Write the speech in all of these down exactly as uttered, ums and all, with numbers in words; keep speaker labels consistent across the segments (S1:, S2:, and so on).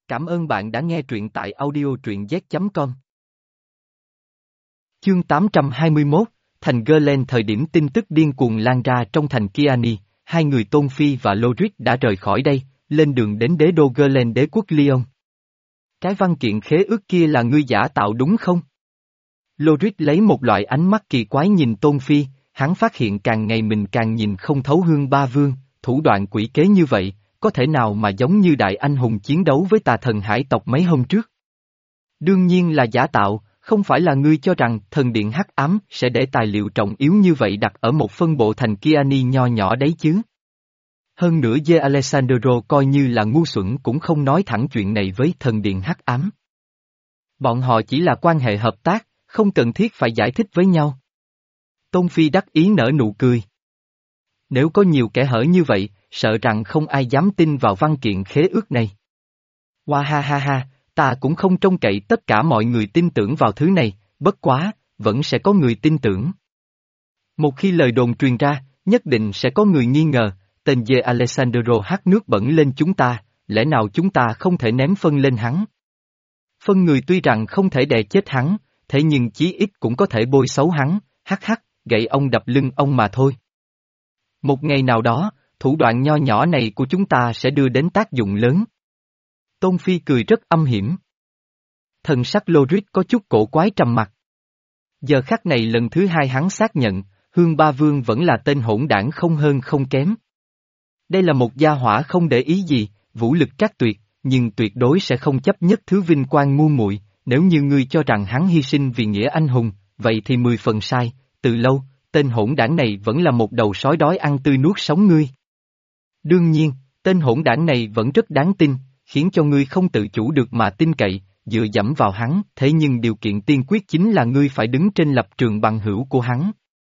S1: Cảm ơn bạn đã nghe truyện tại audio truyện z chấm com. Chương tám trăm hai mươi mốt, thành Gerlen. Thời điểm tin tức điên cuồng lan ra trong thành Kiani, hai người Tôn Phi và Lodric đã rời khỏi đây, lên đường đến đế đô Gerlen, đế quốc Lyon. Cái văn kiện khế ước kia là ngươi giả tạo đúng không? Lodric lấy một loại ánh mắt kỳ quái nhìn Tôn Phi, hắn phát hiện càng ngày mình càng nhìn không thấu Hương Ba Vương, thủ đoạn quỷ kế như vậy, có thể nào mà giống như đại anh hùng chiến đấu với tà thần hải tộc mấy hôm trước? Đương nhiên là giả tạo, không phải là ngươi cho rằng thần điện hắc ám sẽ để tài liệu trọng yếu như vậy đặt ở một phân bộ thành Kiani nho nhỏ đấy chứ. Hơn nữa De Alessandro coi như là ngu xuẩn cũng không nói thẳng chuyện này với thần điện hắc ám. Bọn họ chỉ là quan hệ hợp tác, không cần thiết phải giải thích với nhau. Tôn Phi đắc ý nở nụ cười. Nếu có nhiều kẻ hở như vậy, sợ rằng không ai dám tin vào văn kiện khế ước này. Hoa ha ha ha, ta cũng không trông cậy tất cả mọi người tin tưởng vào thứ này, bất quá, vẫn sẽ có người tin tưởng. Một khi lời đồn truyền ra, nhất định sẽ có người nghi ngờ, tên De Alessandro hắt nước bẩn lên chúng ta, lẽ nào chúng ta không thể ném phân lên hắn? Phân người tuy rằng không thể đè chết hắn, thế nhưng chí ít cũng có thể bôi xấu hắn, hắc hắc, gậy ông đập lưng ông mà thôi. Một ngày nào đó, thủ đoạn nho nhỏ này của chúng ta sẽ đưa đến tác dụng lớn. Tôn Phi cười rất âm hiểm. Thần sắc Lodric có chút cổ quái trầm mặc. Giờ khắc này lần thứ hai hắn xác nhận, Hương Ba Vương vẫn là tên hỗn đảng không hơn không kém. Đây là một gia hỏa không để ý gì, vũ lực trác tuyệt, nhưng tuyệt đối sẽ không chấp nhất thứ vinh quang ngu muội. Nếu như ngươi cho rằng hắn hy sinh vì nghĩa anh hùng, vậy thì mười phần sai, từ lâu, tên hỗn đảng này vẫn là một đầu sói đói ăn tươi nuốt sống ngươi. Đương nhiên, tên hỗn đảng này vẫn rất đáng tin, khiến cho ngươi không tự chủ được mà tin cậy, dựa dẫm vào hắn, thế nhưng điều kiện tiên quyết chính là ngươi phải đứng trên lập trường bằng hữu của hắn.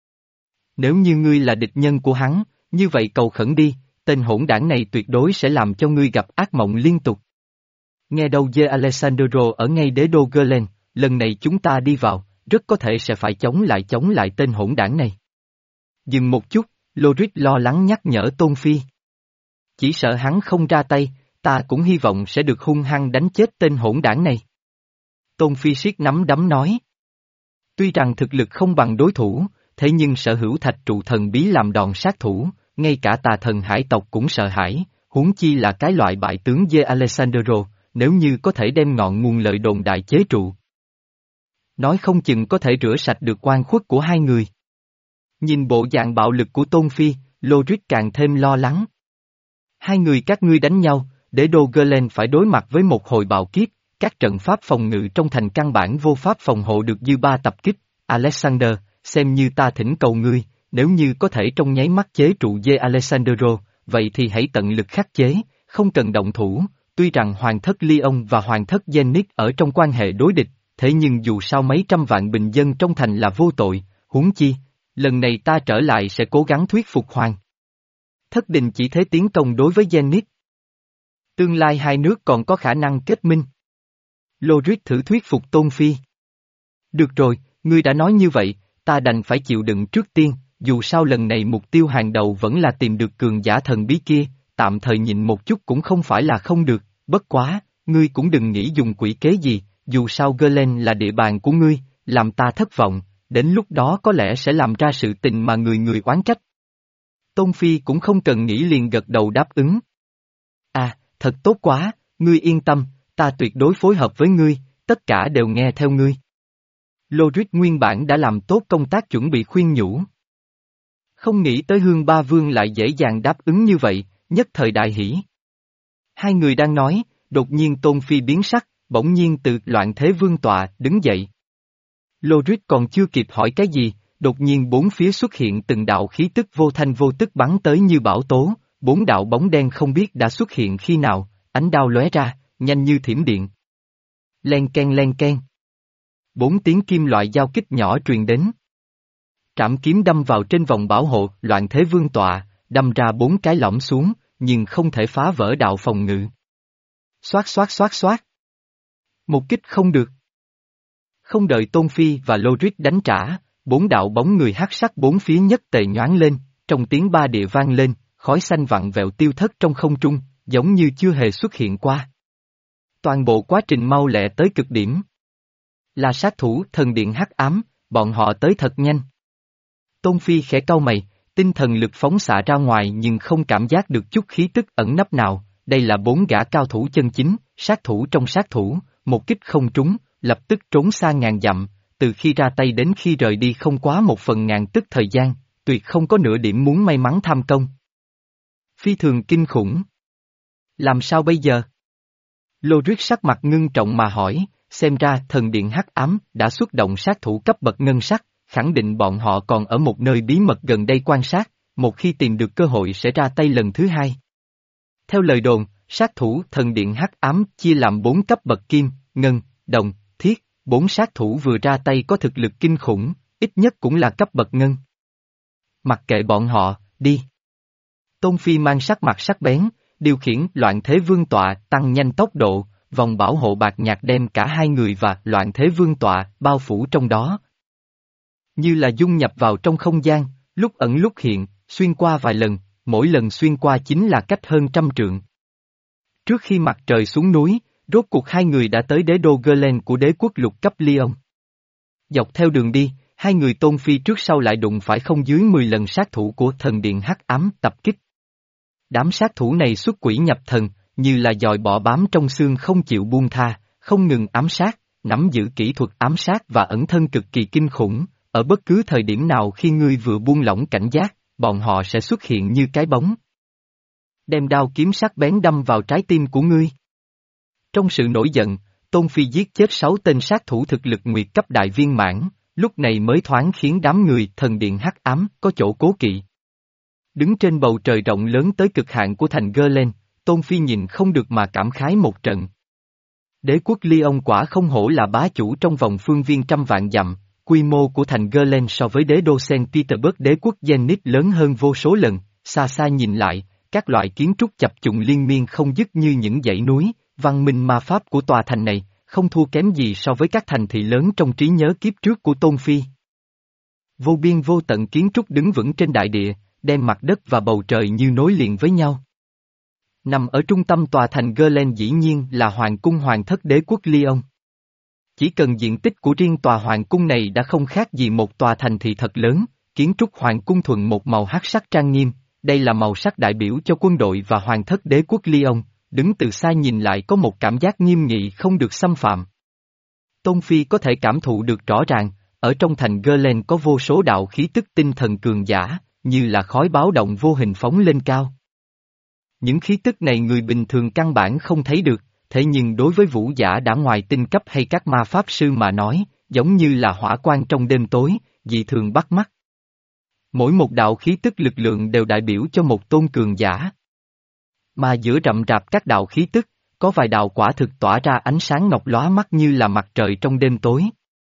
S1: Nếu như ngươi là địch nhân của hắn, như vậy cầu khẩn đi, tên hỗn đảng này tuyệt đối sẽ làm cho ngươi gặp ác mộng liên tục. Nghe đâu De Alessandro ở ngay đế đô Gerlen, lần này chúng ta đi vào, rất có thể sẽ phải chống lại chống lại tên hỗn đảng này. Dừng một chút, Lodric lo lắng nhắc nhở Tôn Phi. Chỉ sợ hắn không ra tay, ta cũng hy vọng sẽ được hung hăng đánh chết tên hỗn đảng này. Tôn Phi siết nắm đấm nói. Tuy rằng thực lực không bằng đối thủ, thế nhưng sở hữu thạch trụ thần bí làm đòn sát thủ, ngay cả tà thần hải tộc cũng sợ hãi, huống chi là cái loại bại tướng De Alessandro, nếu như có thể đem ngọn nguồn lợi đồn đại chế trụ. Nói không chừng có thể rửa sạch được oan khuất của hai người. Nhìn bộ dạng bạo lực của Tôn Phi, Lodric càng thêm lo lắng. Hai người các ngươi đánh nhau, để đô Gerlen phải đối mặt với một hồi bạo kiếp, các trận pháp phòng ngự trong thành căn bản vô pháp phòng hộ được dư ba tập kích. Alexander, xem như ta thỉnh cầu ngươi, nếu như có thể trong nháy mắt chế trụ De Alessandro, vậy thì hãy tận lực khắc chế, không cần động thủ. Tuy rằng hoàng thất Lyon và hoàng thất Zenith ở trong quan hệ đối địch, thế nhưng dù sao mấy trăm vạn bình dân trong thành là vô tội, huống chi, lần này ta trở lại sẽ cố gắng thuyết phục hoàng thất đình chỉ thế tiến công đối với Zenith. Tương lai hai nước còn có khả năng kết minh. Lodric thử thuyết phục Tôn Phi. Được rồi, ngươi đã nói như vậy, ta đành phải chịu đựng trước tiên, dù sao lần này mục tiêu hàng đầu vẫn là tìm được cường giả thần bí kia, tạm thời nhịn một chút cũng không phải là không được, bất quá, ngươi cũng đừng nghĩ dùng quỷ kế gì, dù sao Gerlen là địa bàn của ngươi, làm ta thất vọng, đến lúc đó có lẽ sẽ làm ra sự tình mà người người oán trách. Tôn Phi cũng không cần nghĩ liền gật đầu đáp ứng. À, thật tốt quá, ngươi yên tâm, ta tuyệt đối phối hợp với ngươi, tất cả đều nghe theo ngươi. Lodric nguyên bản đã làm tốt công tác chuẩn bị khuyên nhủ. Không nghĩ tới Hương Ba Vương lại dễ dàng đáp ứng như vậy, nhất thời đại hỷ. Hai người đang nói, đột nhiên Tôn Phi biến sắc, bỗng nhiên từ loạn thế vương tọa đứng dậy. Lodric còn chưa kịp hỏi cái gì, đột nhiên bốn phía xuất hiện từng đạo khí tức vô thanh vô tức bắn tới như bão tố, bốn đạo bóng đen không biết đã xuất hiện khi nào, ánh đao lóe ra, nhanh như thiểm điện. Len ken len ken. Bốn tiếng kim loại giao kích nhỏ truyền đến. Trảm kiếm đâm vào trên vòng bảo hộ, loạn thế vương tọa, đâm ra bốn cái lõm xuống, nhưng không thể phá vỡ đạo phòng ngự. Xoát xoát xoát xoát. Một kích không được. Không đợi Tôn Phi và Lodric đánh trả, bốn đạo bóng người hắc sắc bốn phía nhất tề nhoáng lên, trong tiếng ba địa vang lên, khói xanh vặn vẹo tiêu thất trong không trung, giống như chưa hề xuất hiện qua. Toàn bộ quá trình mau lẹ tới cực điểm. Là sát thủ thần điện hắc ám, bọn họ tới thật nhanh. Tôn Phi khẽ cau mày, tinh thần lực phóng xạ ra ngoài nhưng không cảm giác được chút khí tức ẩn nấp nào, đây là bốn gã cao thủ chân chính, sát thủ trong sát thủ, một kích không trúng, lập tức trốn xa ngàn dặm, từ khi ra tay đến khi rời đi không quá một phần ngàn tức thời gian, tuyệt không có nửa điểm muốn may mắn tham công. Phi thường kinh khủng. Làm sao bây giờ? Lô-rít sắc mặt ngưng trọng mà hỏi, xem ra thần điện hắc ám đã xuất động sát thủ cấp bậc ngân sắc, khẳng định bọn họ còn ở một nơi bí mật gần đây quan sát, một khi tìm được cơ hội sẽ ra tay lần thứ hai. Theo lời đồn, sát thủ thần điện hắc ám chia làm bốn cấp bậc kim, ngân, đồng, thiết, bốn sát thủ vừa ra tay có thực lực kinh khủng, ít nhất cũng là cấp bậc ngân. Mặc kệ bọn họ, đi. Tôn Phi mang sắc mặt sắc bén, điều khiển loạn thế vương tọa tăng nhanh tốc độ, vòng bảo hộ bạc nhạt đem cả hai người và loạn thế vương tọa bao phủ trong đó. Như là dung nhập vào trong không gian, lúc ẩn lúc hiện, xuyên qua vài lần, mỗi lần xuyên qua chính là cách hơn trăm trượng. Trước khi mặt trời xuống núi, rốt cuộc hai người đã tới đế đô Gerlen của đế quốc lục cấp Lyon. Dọc theo đường đi, hai người Tôn Phi trước sau lại đụng phải không dưới mười lần sát thủ của thần điện hắc ám tập kích. Đám sát thủ này xuất quỷ nhập thần, như là dòi bọ bám trong xương không chịu buông tha, không ngừng ám sát, nắm giữ kỹ thuật ám sát và ẩn thân cực kỳ kinh khủng, ở bất cứ thời điểm nào khi ngươi vừa buông lỏng cảnh giác, bọn họ sẽ xuất hiện như cái bóng. Đem đao kiếm sắc bén đâm vào trái tim của ngươi. Trong sự nổi giận, Tôn Phi giết chết sáu tên sát thủ thực lực nguyệt cấp đại viên mãn, lúc này mới thoáng khiến đám người thần điện hắc ám có chỗ cố kỵ. Đứng trên bầu trời rộng lớn tới cực hạn của thành Gerlen, Tôn Phi nhìn không được mà cảm khái một trận. Đế quốc Lyon quả không hổ là bá chủ trong vòng phương viên trăm vạn dặm, quy mô của thành Gerlen so với đế đô Saint Petersburg đế quốc Zenit lớn hơn vô số lần, xa xa nhìn lại, các loại kiến trúc chập trùng liên miên không dứt như những dãy núi, văn minh ma pháp của tòa thành này, không thua kém gì so với các thành thị lớn trong trí nhớ kiếp trước của Tôn Phi. Vô biên vô tận kiến trúc đứng vững trên đại địa, đem mặt đất và bầu trời như nối liền với nhau. Nằm ở trung tâm tòa thành Gerlen dĩ nhiên là Hoàng cung Hoàng thất đế quốc Lyon. Chỉ cần diện tích của riêng tòa Hoàng cung này đã không khác gì một tòa thành thị thật lớn, kiến trúc Hoàng cung thuần một màu hắc sắc trang nghiêm, đây là màu sắc đại biểu cho quân đội và Hoàng thất đế quốc Lyon, đứng từ xa nhìn lại có một cảm giác nghiêm nghị không được xâm phạm. Tôn Phi có thể cảm thụ được rõ ràng, ở trong thành Gerlen có vô số đạo khí tức tinh thần cường giả, như là khói báo động vô hình phóng lên cao. Những khí tức này người bình thường căn bản không thấy được, thế nhưng đối với vũ giả đã ngoài tinh cấp hay các ma pháp sư mà nói, giống như là hỏa quang trong đêm tối, dị thường bắt mắt. Mỗi một đạo khí tức lực lượng đều đại biểu cho một tôn cường giả. Mà giữa rậm rạp các đạo khí tức, có vài đạo quả thực tỏa ra ánh sáng ngọc lóa mắt như là mặt trời trong đêm tối.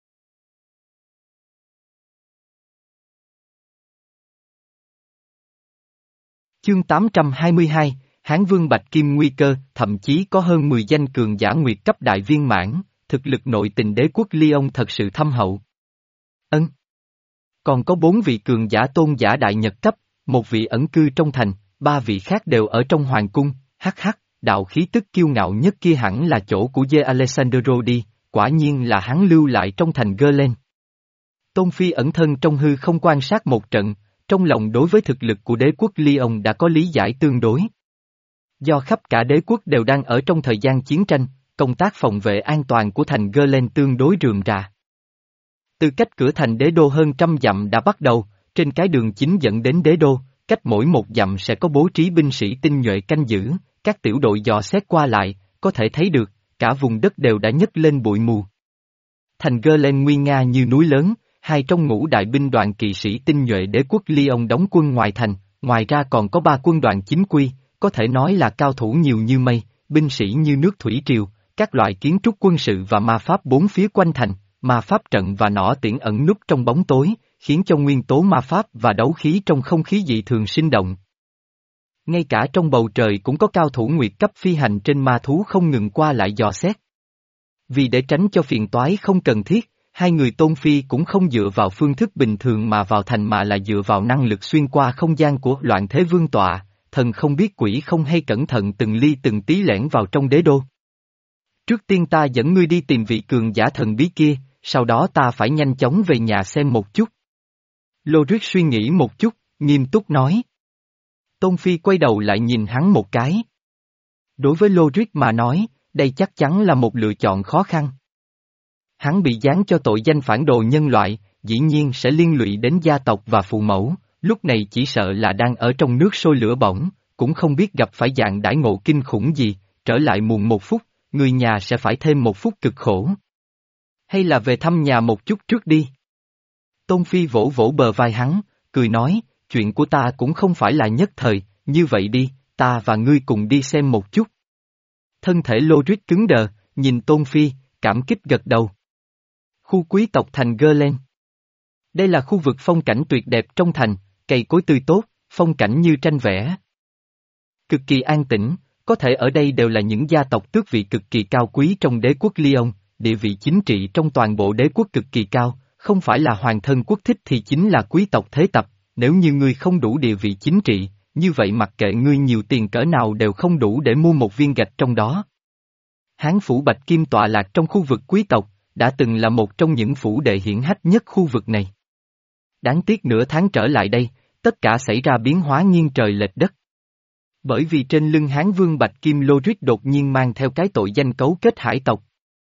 S1: Chương tám trăm hai mươi hai, Hán Vương Bạch Kim nguy cơ, thậm chí có hơn mười danh cường giả nguyệt cấp đại viên mãn, thực lực nội tình đế quốc Lyon thật sự thâm hậu. Ân. Còn có bốn vị cường giả tôn giả đại nhật cấp, một vị ẩn cư trong thành, ba vị khác đều ở trong hoàng cung, hắc hắc, đạo khí tức kiêu ngạo nhất kia hẳn là chỗ của Dê Alessandro đi, quả nhiên là hắn lưu lại trong thành Gerlen. Tôn Phi ẩn thân trong hư không quan sát một trận, trong lòng đối với thực lực của đế quốc Lyon đã có lý giải tương đối. Do khắp cả đế quốc đều đang ở trong thời gian chiến tranh, công tác phòng vệ an toàn của thành Gerlen tương đối rườm rà. Từ cách cửa thành đế đô hơn trăm dặm đã bắt đầu, trên cái đường chính dẫn đến đế đô, cách mỗi một dặm sẽ có bố trí binh sĩ tinh nhuệ canh giữ, các tiểu đội dò xét qua lại, có thể thấy được, cả vùng đất đều đã nhấc lên bụi mù. Thành Gerlen nguy nga như núi lớn, hai trong ngũ đại binh đoàn kỵ sĩ tinh nhuệ đế quốc Lyon đóng quân ngoài thành, ngoài ra còn có ba quân đoàn chính quy, có thể nói là cao thủ nhiều như mây, binh sĩ như nước thủy triều, các loại kiến trúc quân sự và ma pháp bốn phía quanh thành, ma pháp trận và nỏ tiễn ẩn núp trong bóng tối, khiến cho nguyên tố ma pháp và đấu khí trong không khí dị thường sinh động. Ngay cả trong bầu trời cũng có cao thủ nguyệt cấp phi hành trên ma thú không ngừng qua lại dò xét. Vì để tránh cho phiền toái không cần thiết, hai người Tôn Phi cũng không dựa vào phương thức bình thường mà vào thành mà là dựa vào năng lực xuyên qua không gian của loạn thế vương tọa, thần không biết quỷ không hay cẩn thận từng ly từng tí lẻn vào trong đế đô. Trước tiên ta dẫn ngươi đi tìm vị cường giả thần bí kia, sau đó ta phải nhanh chóng về nhà xem một chút. Lorik suy nghĩ một chút, nghiêm túc nói. Tôn Phi quay đầu lại nhìn hắn một cái. Đối với Lorik mà nói, đây chắc chắn là một lựa chọn khó khăn. Hắn bị giáng cho tội danh phản đồ nhân loại, dĩ nhiên sẽ liên lụy đến gia tộc và phụ mẫu, lúc này chỉ sợ là đang ở trong nước sôi lửa bỏng, cũng không biết gặp phải dạng đãi ngộ kinh khủng gì, trở lại muộn một phút, người nhà sẽ phải thêm một phút cực khổ. Hay là về thăm nhà một chút trước đi. Tôn Phi vỗ vỗ bờ vai hắn, cười nói, chuyện của ta cũng không phải là nhất thời, như vậy đi, ta và ngươi cùng đi xem một chút. Thân thể Lorik cứng đờ, nhìn Tôn Phi, cảm kích gật đầu. Khu quý tộc thành Gerlen. Đây là khu vực phong cảnh tuyệt đẹp trong thành, cây cối tươi tốt, phong cảnh như tranh vẽ. Cực kỳ an tĩnh, có thể ở đây đều là những gia tộc tước vị cực kỳ cao quý trong đế quốc Lyon, địa vị chính trị trong toàn bộ đế quốc cực kỳ cao, không phải là hoàng thân quốc thích thì chính là quý tộc thế tập, nếu như ngươi không đủ địa vị chính trị, như vậy mặc kệ ngươi nhiều tiền cỡ nào đều không đủ để mua một viên gạch trong đó. Hán phủ Bạch Kim tọa lạc trong khu vực quý tộc, đã từng là một trong những phủ đệ hiển hách nhất khu vực này. Đáng tiếc nửa tháng trở lại đây, tất cả xảy ra biến hóa nghiêng trời lệch đất. Bởi vì trên lưng Hán vương Bạch Kim Lorik đột nhiên mang theo cái tội danh cấu kết hải tộc.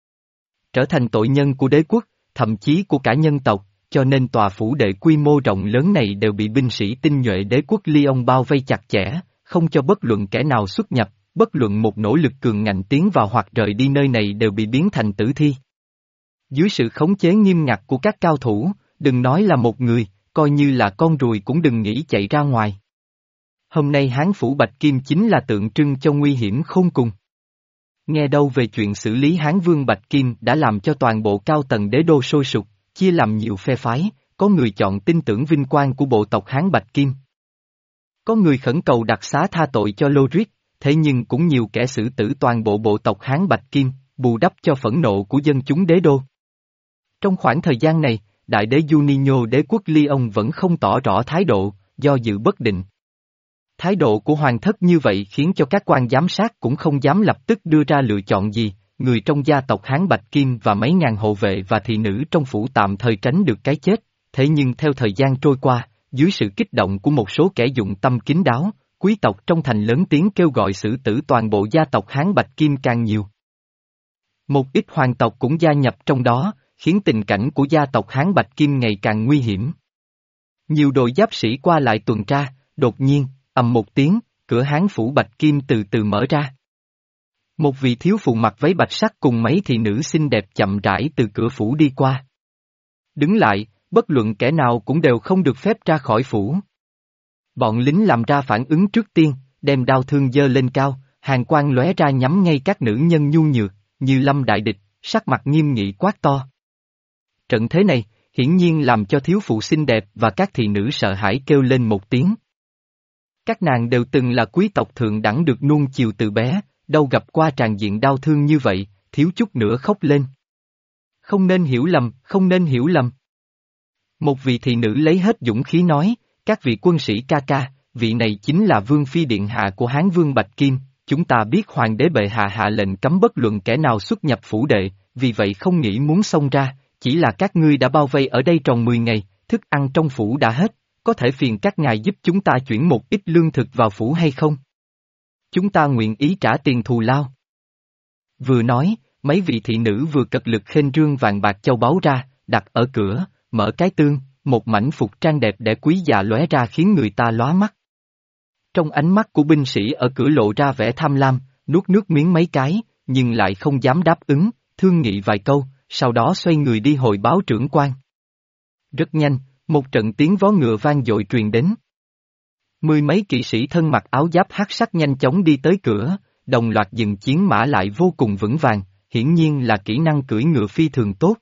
S1: Trở thành tội nhân của đế quốc, thậm chí của cả nhân tộc, cho nên tòa phủ đệ quy mô rộng lớn này đều bị binh sĩ tinh nhuệ đế quốc Lyon bao vây chặt chẽ, không cho bất luận kẻ nào xuất nhập, bất luận một nỗ lực cường ngạnh tiến vào hoặc rời đi nơi này đều bị biến thành tử thi. Dưới sự khống chế nghiêm ngặt của các cao thủ, đừng nói là một người, coi như là con ruồi cũng đừng nghĩ chạy ra ngoài. Hôm nay Hán phủ Bạch Kim chính là tượng trưng cho nguy hiểm khôn cùng. Nghe đâu về chuyện xử lý Hán vương Bạch Kim đã làm cho toàn bộ cao tầng đế đô sôi sục, chia làm nhiều phe phái, có người chọn tin tưởng vinh quang của bộ tộc Hán Bạch Kim. Có người khẩn cầu đặc xá tha tội cho Lorik, thế nhưng cũng nhiều kẻ xử tử toàn bộ bộ tộc Hán Bạch Kim, bù đắp cho phẫn nộ của dân chúng đế đô. Trong khoảng thời gian này, đại đế Juninho đế quốc Lyon vẫn không tỏ rõ thái độ, do dự bất định. Thái độ của hoàng thất như vậy khiến cho các quan giám sát cũng không dám lập tức đưa ra lựa chọn gì, người trong gia tộc Hán Bạch Kim và mấy ngàn hộ vệ và thị nữ trong phủ tạm thời tránh được cái chết, thế nhưng theo thời gian trôi qua, dưới sự kích động của một số kẻ dụng tâm kín đáo, quý tộc trong thành lớn tiếng kêu gọi xử tử toàn bộ gia tộc Hán Bạch Kim càng nhiều. Một ít hoàng tộc cũng gia nhập trong đó, khiến tình cảnh của gia tộc Hán Bạch Kim ngày càng nguy hiểm. Nhiều đội giáp sĩ qua lại tuần tra, đột nhiên, ầm một tiếng, cửa Hán phủ Bạch Kim từ từ mở ra. Một vị thiếu phụ mặc váy bạch sắc cùng mấy thị nữ xinh đẹp chậm rãi từ cửa phủ đi qua. Đứng lại, bất luận kẻ nào cũng đều không được phép ra khỏi phủ. Bọn lính làm ra phản ứng trước tiên, đem đao thương giơ lên cao, hàn quang lóe ra nhắm ngay các nữ nhân nhu nhược, như lâm đại địch, sắc mặt nghiêm nghị quát to. Trận thế này, hiển nhiên làm cho thiếu phụ xinh đẹp và các thị nữ sợ hãi kêu lên một tiếng. Các nàng đều từng là quý tộc thượng đẳng được nuông chiều từ bé, đâu gặp qua tràn diện đau thương như vậy, thiếu chút nữa khóc lên. Không nên hiểu lầm, không nên hiểu lầm. Một vị thị nữ lấy hết dũng khí nói, các vị quân sĩ ca ca, vị này chính là vương phi điện hạ của Hán vương Bạch Kim, chúng ta biết hoàng đế bệ hạ hạ lệnh cấm bất luận kẻ nào xuất nhập phủ đệ, vì vậy không nghĩ muốn xông ra, chỉ là các ngươi đã bao vây ở đây tròn mười ngày, thức ăn trong phủ đã hết, có thể phiền các ngài giúp chúng ta chuyển một ít lương thực vào phủ hay không? Chúng ta nguyện ý trả tiền thù lao. Vừa nói, mấy vị thị nữ vừa cật lực khênh rương vàng bạc châu báu ra, đặt ở cửa, mở cái tương, một mảnh phục trang đẹp đẽ quý già lóe ra khiến người ta lóa mắt. Trong ánh mắt của binh sĩ ở cửa lộ ra vẻ tham lam, nuốt nước miếng mấy cái, nhưng lại không dám đáp ứng, thương nghị vài câu, sau đó xoay người đi hồi báo trưởng quan. Rất nhanh, một trận tiếng vó ngựa vang dội truyền đến. Mười mấy kỵ sĩ thân mặc áo giáp hắc sắc nhanh chóng đi tới cửa, đồng loạt dừng chiến mã lại vô cùng vững vàng, hiển nhiên là kỹ năng cưỡi ngựa phi thường tốt.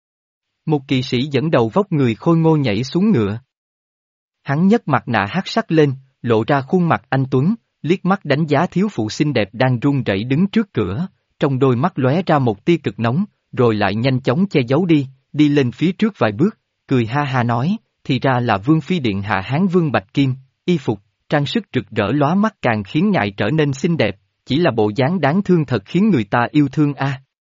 S1: Một kỵ sĩ dẫn đầu vóc người khôi ngô nhảy xuống ngựa. Hắn nhấc mặt nạ hắc sắc lên, lộ ra khuôn mặt anh tuấn, liếc mắt đánh giá thiếu phụ xinh đẹp đang run rẩy đứng trước cửa, trong đôi mắt lóe ra một tia cực nóng, rồi lại nhanh chóng che giấu đi, đi lên phía trước vài bước, cười ha ha nói, thì ra là vương phi điện hạ Hán vương Bạch Kim, y phục, trang sức rực rỡ lóa mắt càng khiến ngài trở nên xinh đẹp, chỉ là bộ dáng đáng thương thật khiến người ta yêu thương a.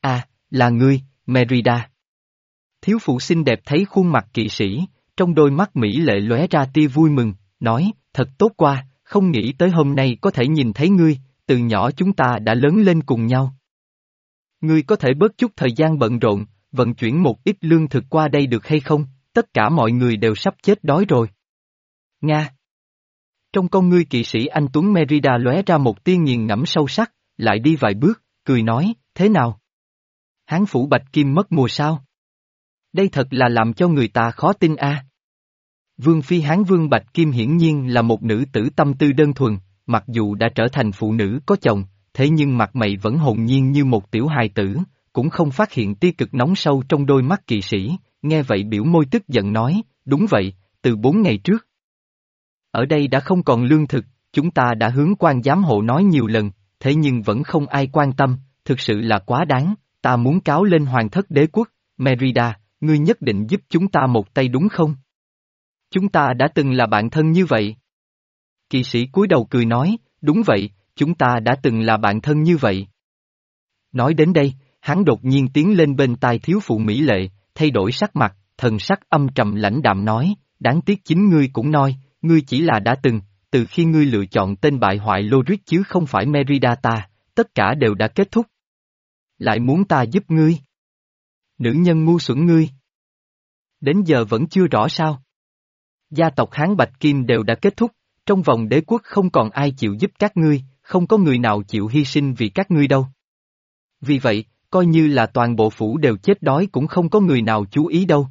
S1: À, là ngươi, Merida. Thiếu phụ xinh đẹp thấy khuôn mặt kỵ sĩ, trong đôi mắt mỹ lệ lóe ra tia vui mừng, nói, thật tốt quá, không nghĩ tới hôm nay có thể nhìn thấy ngươi, từ nhỏ chúng ta đã lớn lên cùng nhau. Ngươi có thể bớt chút thời gian bận rộn, vận chuyển một ít lương thực qua đây được hay không, tất cả mọi người đều sắp chết đói rồi. Nga. Trong con ngươi kỵ sĩ anh Tuấn Merida lóe ra một tia nghiền ngẫm sâu sắc, lại đi vài bước, cười nói, thế nào? Hán phủ Bạch Kim mất mùa sao? Đây thật là làm cho người ta khó tin a. Vương phi Hán Vương Bạch Kim hiển nhiên là một nữ tử tâm tư đơn thuần, mặc dù đã trở thành phụ nữ có chồng, thế nhưng mặt mày vẫn hồn nhiên như một tiểu hài tử, cũng không phát hiện tia cực nóng sâu trong đôi mắt kỵ sĩ, nghe vậy biểu môi tức giận nói, đúng vậy, từ bốn ngày trước. Ở đây đã không còn lương thực, chúng ta đã hướng quan giám hộ nói nhiều lần, thế nhưng vẫn không ai quan tâm, thực sự là quá đáng, ta muốn cáo lên hoàng thất đế quốc, Merida, ngươi nhất định giúp chúng ta một tay đúng không? Chúng ta đã từng là bạn thân như vậy. Kỵ sĩ cúi đầu cười nói, đúng vậy, chúng ta đã từng là bạn thân như vậy. Nói đến đây, hắn đột nhiên tiến lên bên tai thiếu phụ mỹ lệ, thay đổi sắc mặt, thần sắc âm trầm lãnh đạm nói, đáng tiếc chính ngươi cũng nói, ngươi chỉ là đã từng, từ khi ngươi lựa chọn tên bại hoại Lorik chứ không phải Merida ta, tất cả đều đã kết thúc. Lại muốn ta giúp ngươi? Nữ nhân ngu xuẩn ngươi. Đến giờ vẫn chưa rõ sao? Gia tộc Hán Bạch Kim đều đã kết thúc, trong vòng đế quốc không còn ai chịu giúp các ngươi, không có người nào chịu hy sinh vì các ngươi đâu. Vì vậy, coi như là toàn bộ phủ đều chết đói cũng không có người nào chú ý đâu.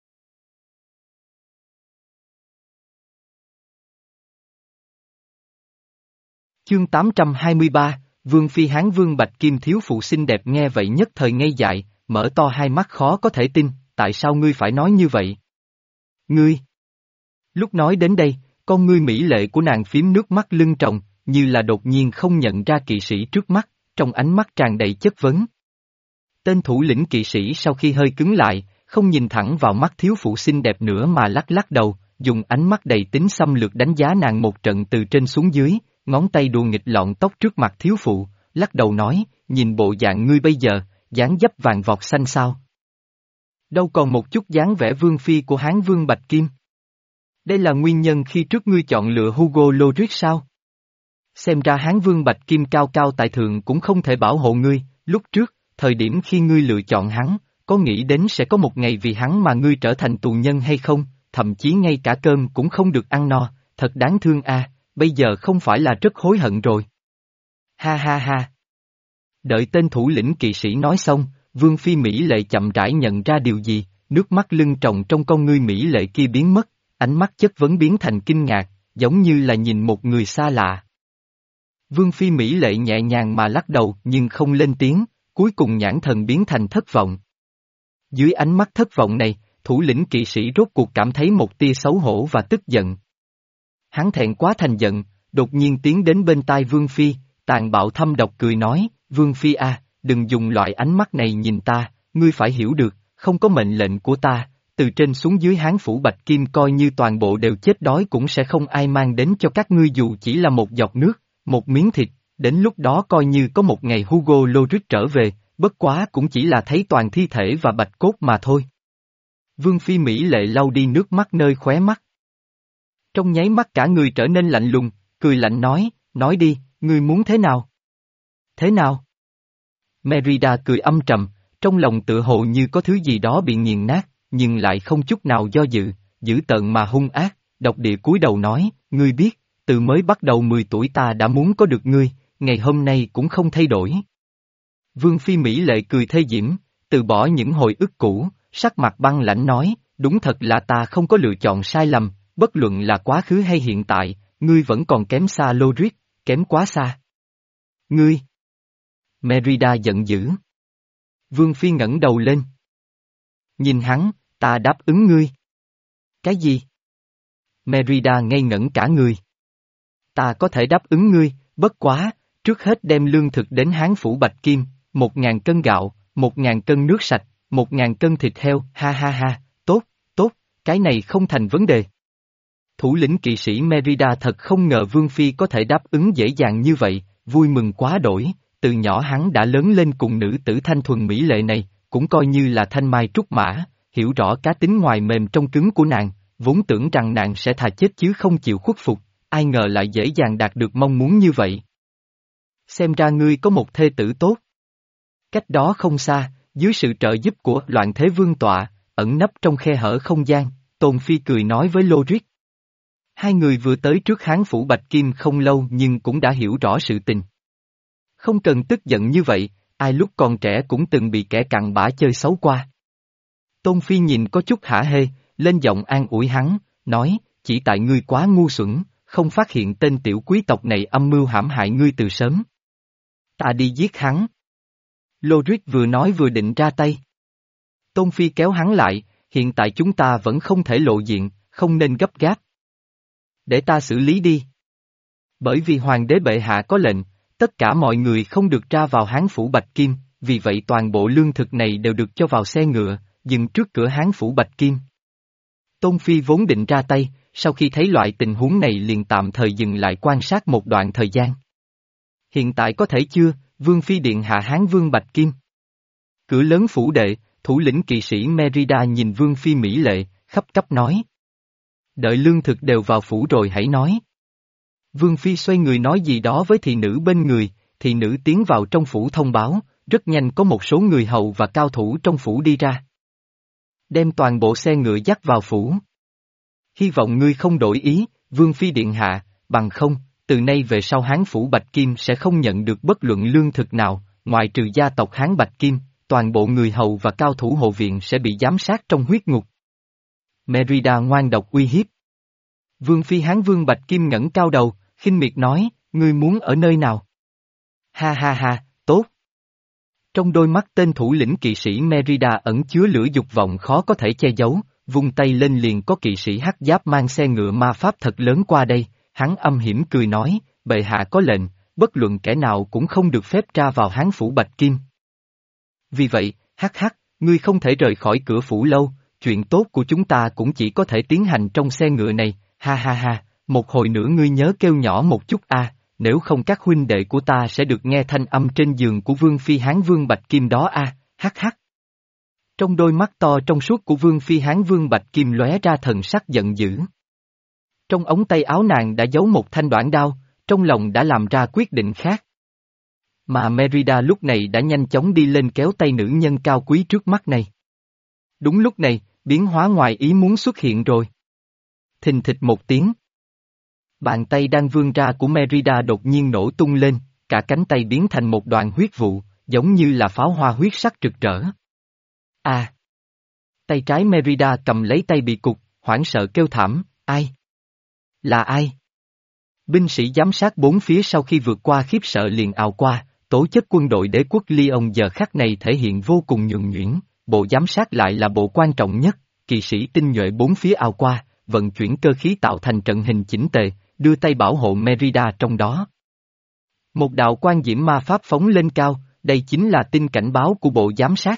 S1: Chương tám trăm hai mươi ba, Vương Phi Hán Vương Bạch Kim thiếu phụ xinh đẹp nghe vậy nhất thời ngây dại, mở to hai mắt khó có thể tin, tại sao ngươi phải nói như vậy? Ngươi! Lúc nói đến đây, con ngươi mỹ lệ của nàng phím nước mắt lưng tròng, như là đột nhiên không nhận ra kỵ sĩ trước mắt, trong ánh mắt tràn đầy chất vấn. Tên thủ lĩnh kỵ sĩ sau khi hơi cứng lại, không nhìn thẳng vào mắt thiếu phụ xinh đẹp nữa mà lắc lắc đầu, dùng ánh mắt đầy tính xâm lược đánh giá nàng một trận từ trên xuống dưới, ngón tay đùa nghịch lọn tóc trước mặt thiếu phụ, lắc đầu nói, nhìn bộ dạng ngươi bây giờ, dáng dấp vàng vọt xanh sao? Đâu còn một chút dáng vẻ vương phi của Hán Vương Bạch Kim. Đây là nguyên nhân khi trước ngươi chọn lựa Hugo Lorik sao? Xem ra Hán Vương Bạch Kim cao cao tại thượng cũng không thể bảo hộ ngươi, lúc trước, thời điểm khi ngươi lựa chọn hắn, có nghĩ đến sẽ có một ngày vì hắn mà ngươi trở thành tù nhân hay không, thậm chí ngay cả cơm cũng không được ăn no, thật đáng thương a, bây giờ không phải là rất hối hận rồi. Ha ha ha. Đợi tên thủ lĩnh kỵ sĩ nói xong, Vương Phi Mỹ Lệ chậm rãi nhận ra điều gì, nước mắt lưng tròng trong con ngươi Mỹ Lệ kia biến mất, ánh mắt chất vấn biến thành kinh ngạc, giống như là nhìn một người xa lạ. Vương Phi Mỹ Lệ nhẹ nhàng mà lắc đầu nhưng không lên tiếng, cuối cùng nhãn thần biến thành thất vọng. Dưới ánh mắt thất vọng này, thủ lĩnh kỵ sĩ rốt cuộc cảm thấy một tia xấu hổ và tức giận. Hắn thẹn quá thành giận, đột nhiên tiến đến bên tai Vương Phi, tàn bạo thâm độc cười nói, Vương Phi a, đừng dùng loại ánh mắt này nhìn ta, ngươi phải hiểu được, không có mệnh lệnh của ta, từ trên xuống dưới Hán phủ Bạch Kim coi như toàn bộ đều chết đói cũng sẽ không ai mang đến cho các ngươi dù chỉ là một giọt nước, một miếng thịt, đến lúc đó coi như có một ngày Hugo Lorik trở về, bất quá cũng chỉ là thấy toàn thi thể và bạch cốt mà thôi. Vương Phi Mỹ Lệ lau đi nước mắt nơi khóe mắt. Trong nháy mắt cả người trở nên lạnh lùng, cười lạnh nói, nói đi, ngươi muốn thế nào? Thế nào? Merida cười âm trầm, trong lòng tựa hồ như có thứ gì đó bị nghiền nát, nhưng lại không chút nào do dự, dữ tợn mà hung ác, độc địa cúi đầu nói, ngươi biết, từ mới bắt đầu mười tuổi ta đã muốn có được ngươi, ngày hôm nay cũng không thay đổi. Vương Phi Mỹ Lệ cười thê diễm, từ bỏ những hồi ức cũ, sắc mặt băng lãnh nói, đúng thật là ta không có lựa chọn sai lầm, bất luận là quá khứ hay hiện tại, ngươi vẫn còn kém xa Lorik, kém quá xa. Ngươi! Merida giận dữ. Vương Phi ngẩng đầu lên. Nhìn hắn, ta đáp ứng ngươi. Cái gì? Merida ngây ngẩn cả người. Ta có thể đáp ứng ngươi, bất quá, trước hết đem lương thực đến Hán phủ Bạch Kim, một ngàn cân gạo, một ngàn cân nước sạch, một ngàn cân thịt heo, ha ha ha, tốt, tốt, cái này không thành vấn đề. Thủ lĩnh kỵ sĩ Merida thật không ngờ Vương Phi có thể đáp ứng dễ dàng như vậy, vui mừng quá đổi, từ nhỏ hắn đã lớn lên cùng nữ tử thanh thuần mỹ lệ này, cũng coi như là thanh mai trúc mã, hiểu rõ cá tính ngoài mềm trong cứng của nàng, vốn tưởng rằng nàng sẽ thà chết chứ không chịu khuất phục, ai ngờ lại dễ dàng đạt được mong muốn như vậy. Xem ra ngươi có một thê tử tốt. Cách đó không xa, dưới sự trợ giúp của Loạn Thế Vương tọa, ẩn nấp trong khe hở không gian, Tôn Phi cười nói với Lô-Riết. Hai người vừa tới trước Hán phủ Bạch Kim không lâu nhưng cũng đã hiểu rõ sự tình. Không cần tức giận như vậy, ai lúc còn trẻ cũng từng bị kẻ cặn bã chơi xấu qua. Tôn Phi nhìn có chút hả hê, lên giọng an ủi hắn, nói, chỉ tại ngươi quá ngu xuẩn, không phát hiện tên tiểu quý tộc này âm mưu hãm hại ngươi từ sớm. Ta đi giết hắn. Lô-Riết vừa nói vừa định ra tay. Tôn Phi kéo hắn lại, hiện tại chúng ta vẫn không thể lộ diện, không nên gấp gáp. Để ta xử lý đi. Bởi vì hoàng đế bệ hạ có lệnh, tất cả mọi người không được ra vào Hán phủ Bạch Kim, vì vậy toàn bộ lương thực này đều được cho vào xe ngựa, dừng trước cửa Hán phủ Bạch Kim. Tôn Phi vốn định ra tay, sau khi thấy loại tình huống này liền tạm thời dừng lại quan sát một đoạn thời gian. Hiện tại có thể chưa, Vương Phi điện hạ Hán Vương Bạch Kim. Cửa lớn phủ đệ, thủ lĩnh kỵ sĩ Merida nhìn Vương Phi mỹ lệ, khấp cấp nói. Đợi lương thực đều vào phủ rồi hãy nói. Vương Phi xoay người nói gì đó với thị nữ bên người, thị nữ tiến vào trong phủ thông báo, rất nhanh có một số người hầu và cao thủ trong phủ đi ra. Đem toàn bộ xe ngựa dắt vào phủ. Hy vọng ngươi không đổi ý, Vương Phi điện hạ, bằng không, từ nay về sau Hán phủ Bạch Kim sẽ không nhận được bất luận lương thực nào, ngoại trừ gia tộc Hán Bạch Kim, toàn bộ người hầu và cao thủ hộ viện sẽ bị giám sát trong huyết ngục. Merida ngoan độc uy hiếp. Vương Phi Hán Vương Bạch Kim ngẩng cao đầu, khinh miệt nói, ngươi muốn ở nơi nào? Ha ha ha, tốt. Trong đôi mắt tên thủ lĩnh kỵ sĩ Merida ẩn chứa lửa dục vọng khó có thể che giấu, vung tay lên liền có kỵ sĩ hắc giáp mang xe ngựa ma pháp thật lớn qua đây, hắn âm hiểm cười nói, bệ hạ có lệnh, bất luận kẻ nào cũng không được phép ra vào Hán phủ Bạch Kim. Vì vậy, hắc hắc, ngươi không thể rời khỏi cửa phủ lâu, chuyện tốt của chúng ta cũng chỉ có thể tiến hành trong xe ngựa này, ha ha ha, một hồi nữa ngươi nhớ kêu nhỏ một chút a, nếu không các huynh đệ của ta sẽ được nghe thanh âm trên giường của Vương Phi Hán Vương Bạch Kim đó a, hắc hắc. Trong đôi mắt to trong suốt của Vương Phi Hán Vương Bạch Kim lóe ra thần sắc giận dữ. Trong ống tay áo nàng đã giấu một thanh đoạn đao, trong lòng đã làm ra quyết định khác. Mà Merida lúc này đã nhanh chóng đi lên kéo tay nữ nhân cao quý trước mắt này. Đúng lúc này, biến hóa ngoài ý muốn xuất hiện rồi. Thình thịch một tiếng. Bàn tay đang vươn ra của Merida đột nhiên nổ tung lên, cả cánh tay biến thành một đoàn huyết vụ, giống như là pháo hoa huyết sắc rực rỡ. À! Tay trái Merida cầm lấy tay bị cụt, hoảng sợ kêu thảm, ai? Là ai? Binh sĩ giám sát bốn phía sau khi vượt qua khiếp sợ liền ào qua, tố chất quân đội đế quốc Lyon giờ khắc này thể hiện vô cùng nhuần nhuyễn, bộ giám sát lại là bộ quan trọng nhất, kỵ sĩ tinh nhuệ bốn phía ào qua, vận chuyển cơ khí tạo thành trận hình chỉnh tề, đưa tay bảo hộ Merida trong đó. Một đạo quan diễm ma pháp phóng lên cao, đây chính là tin cảnh báo của bộ giám sát.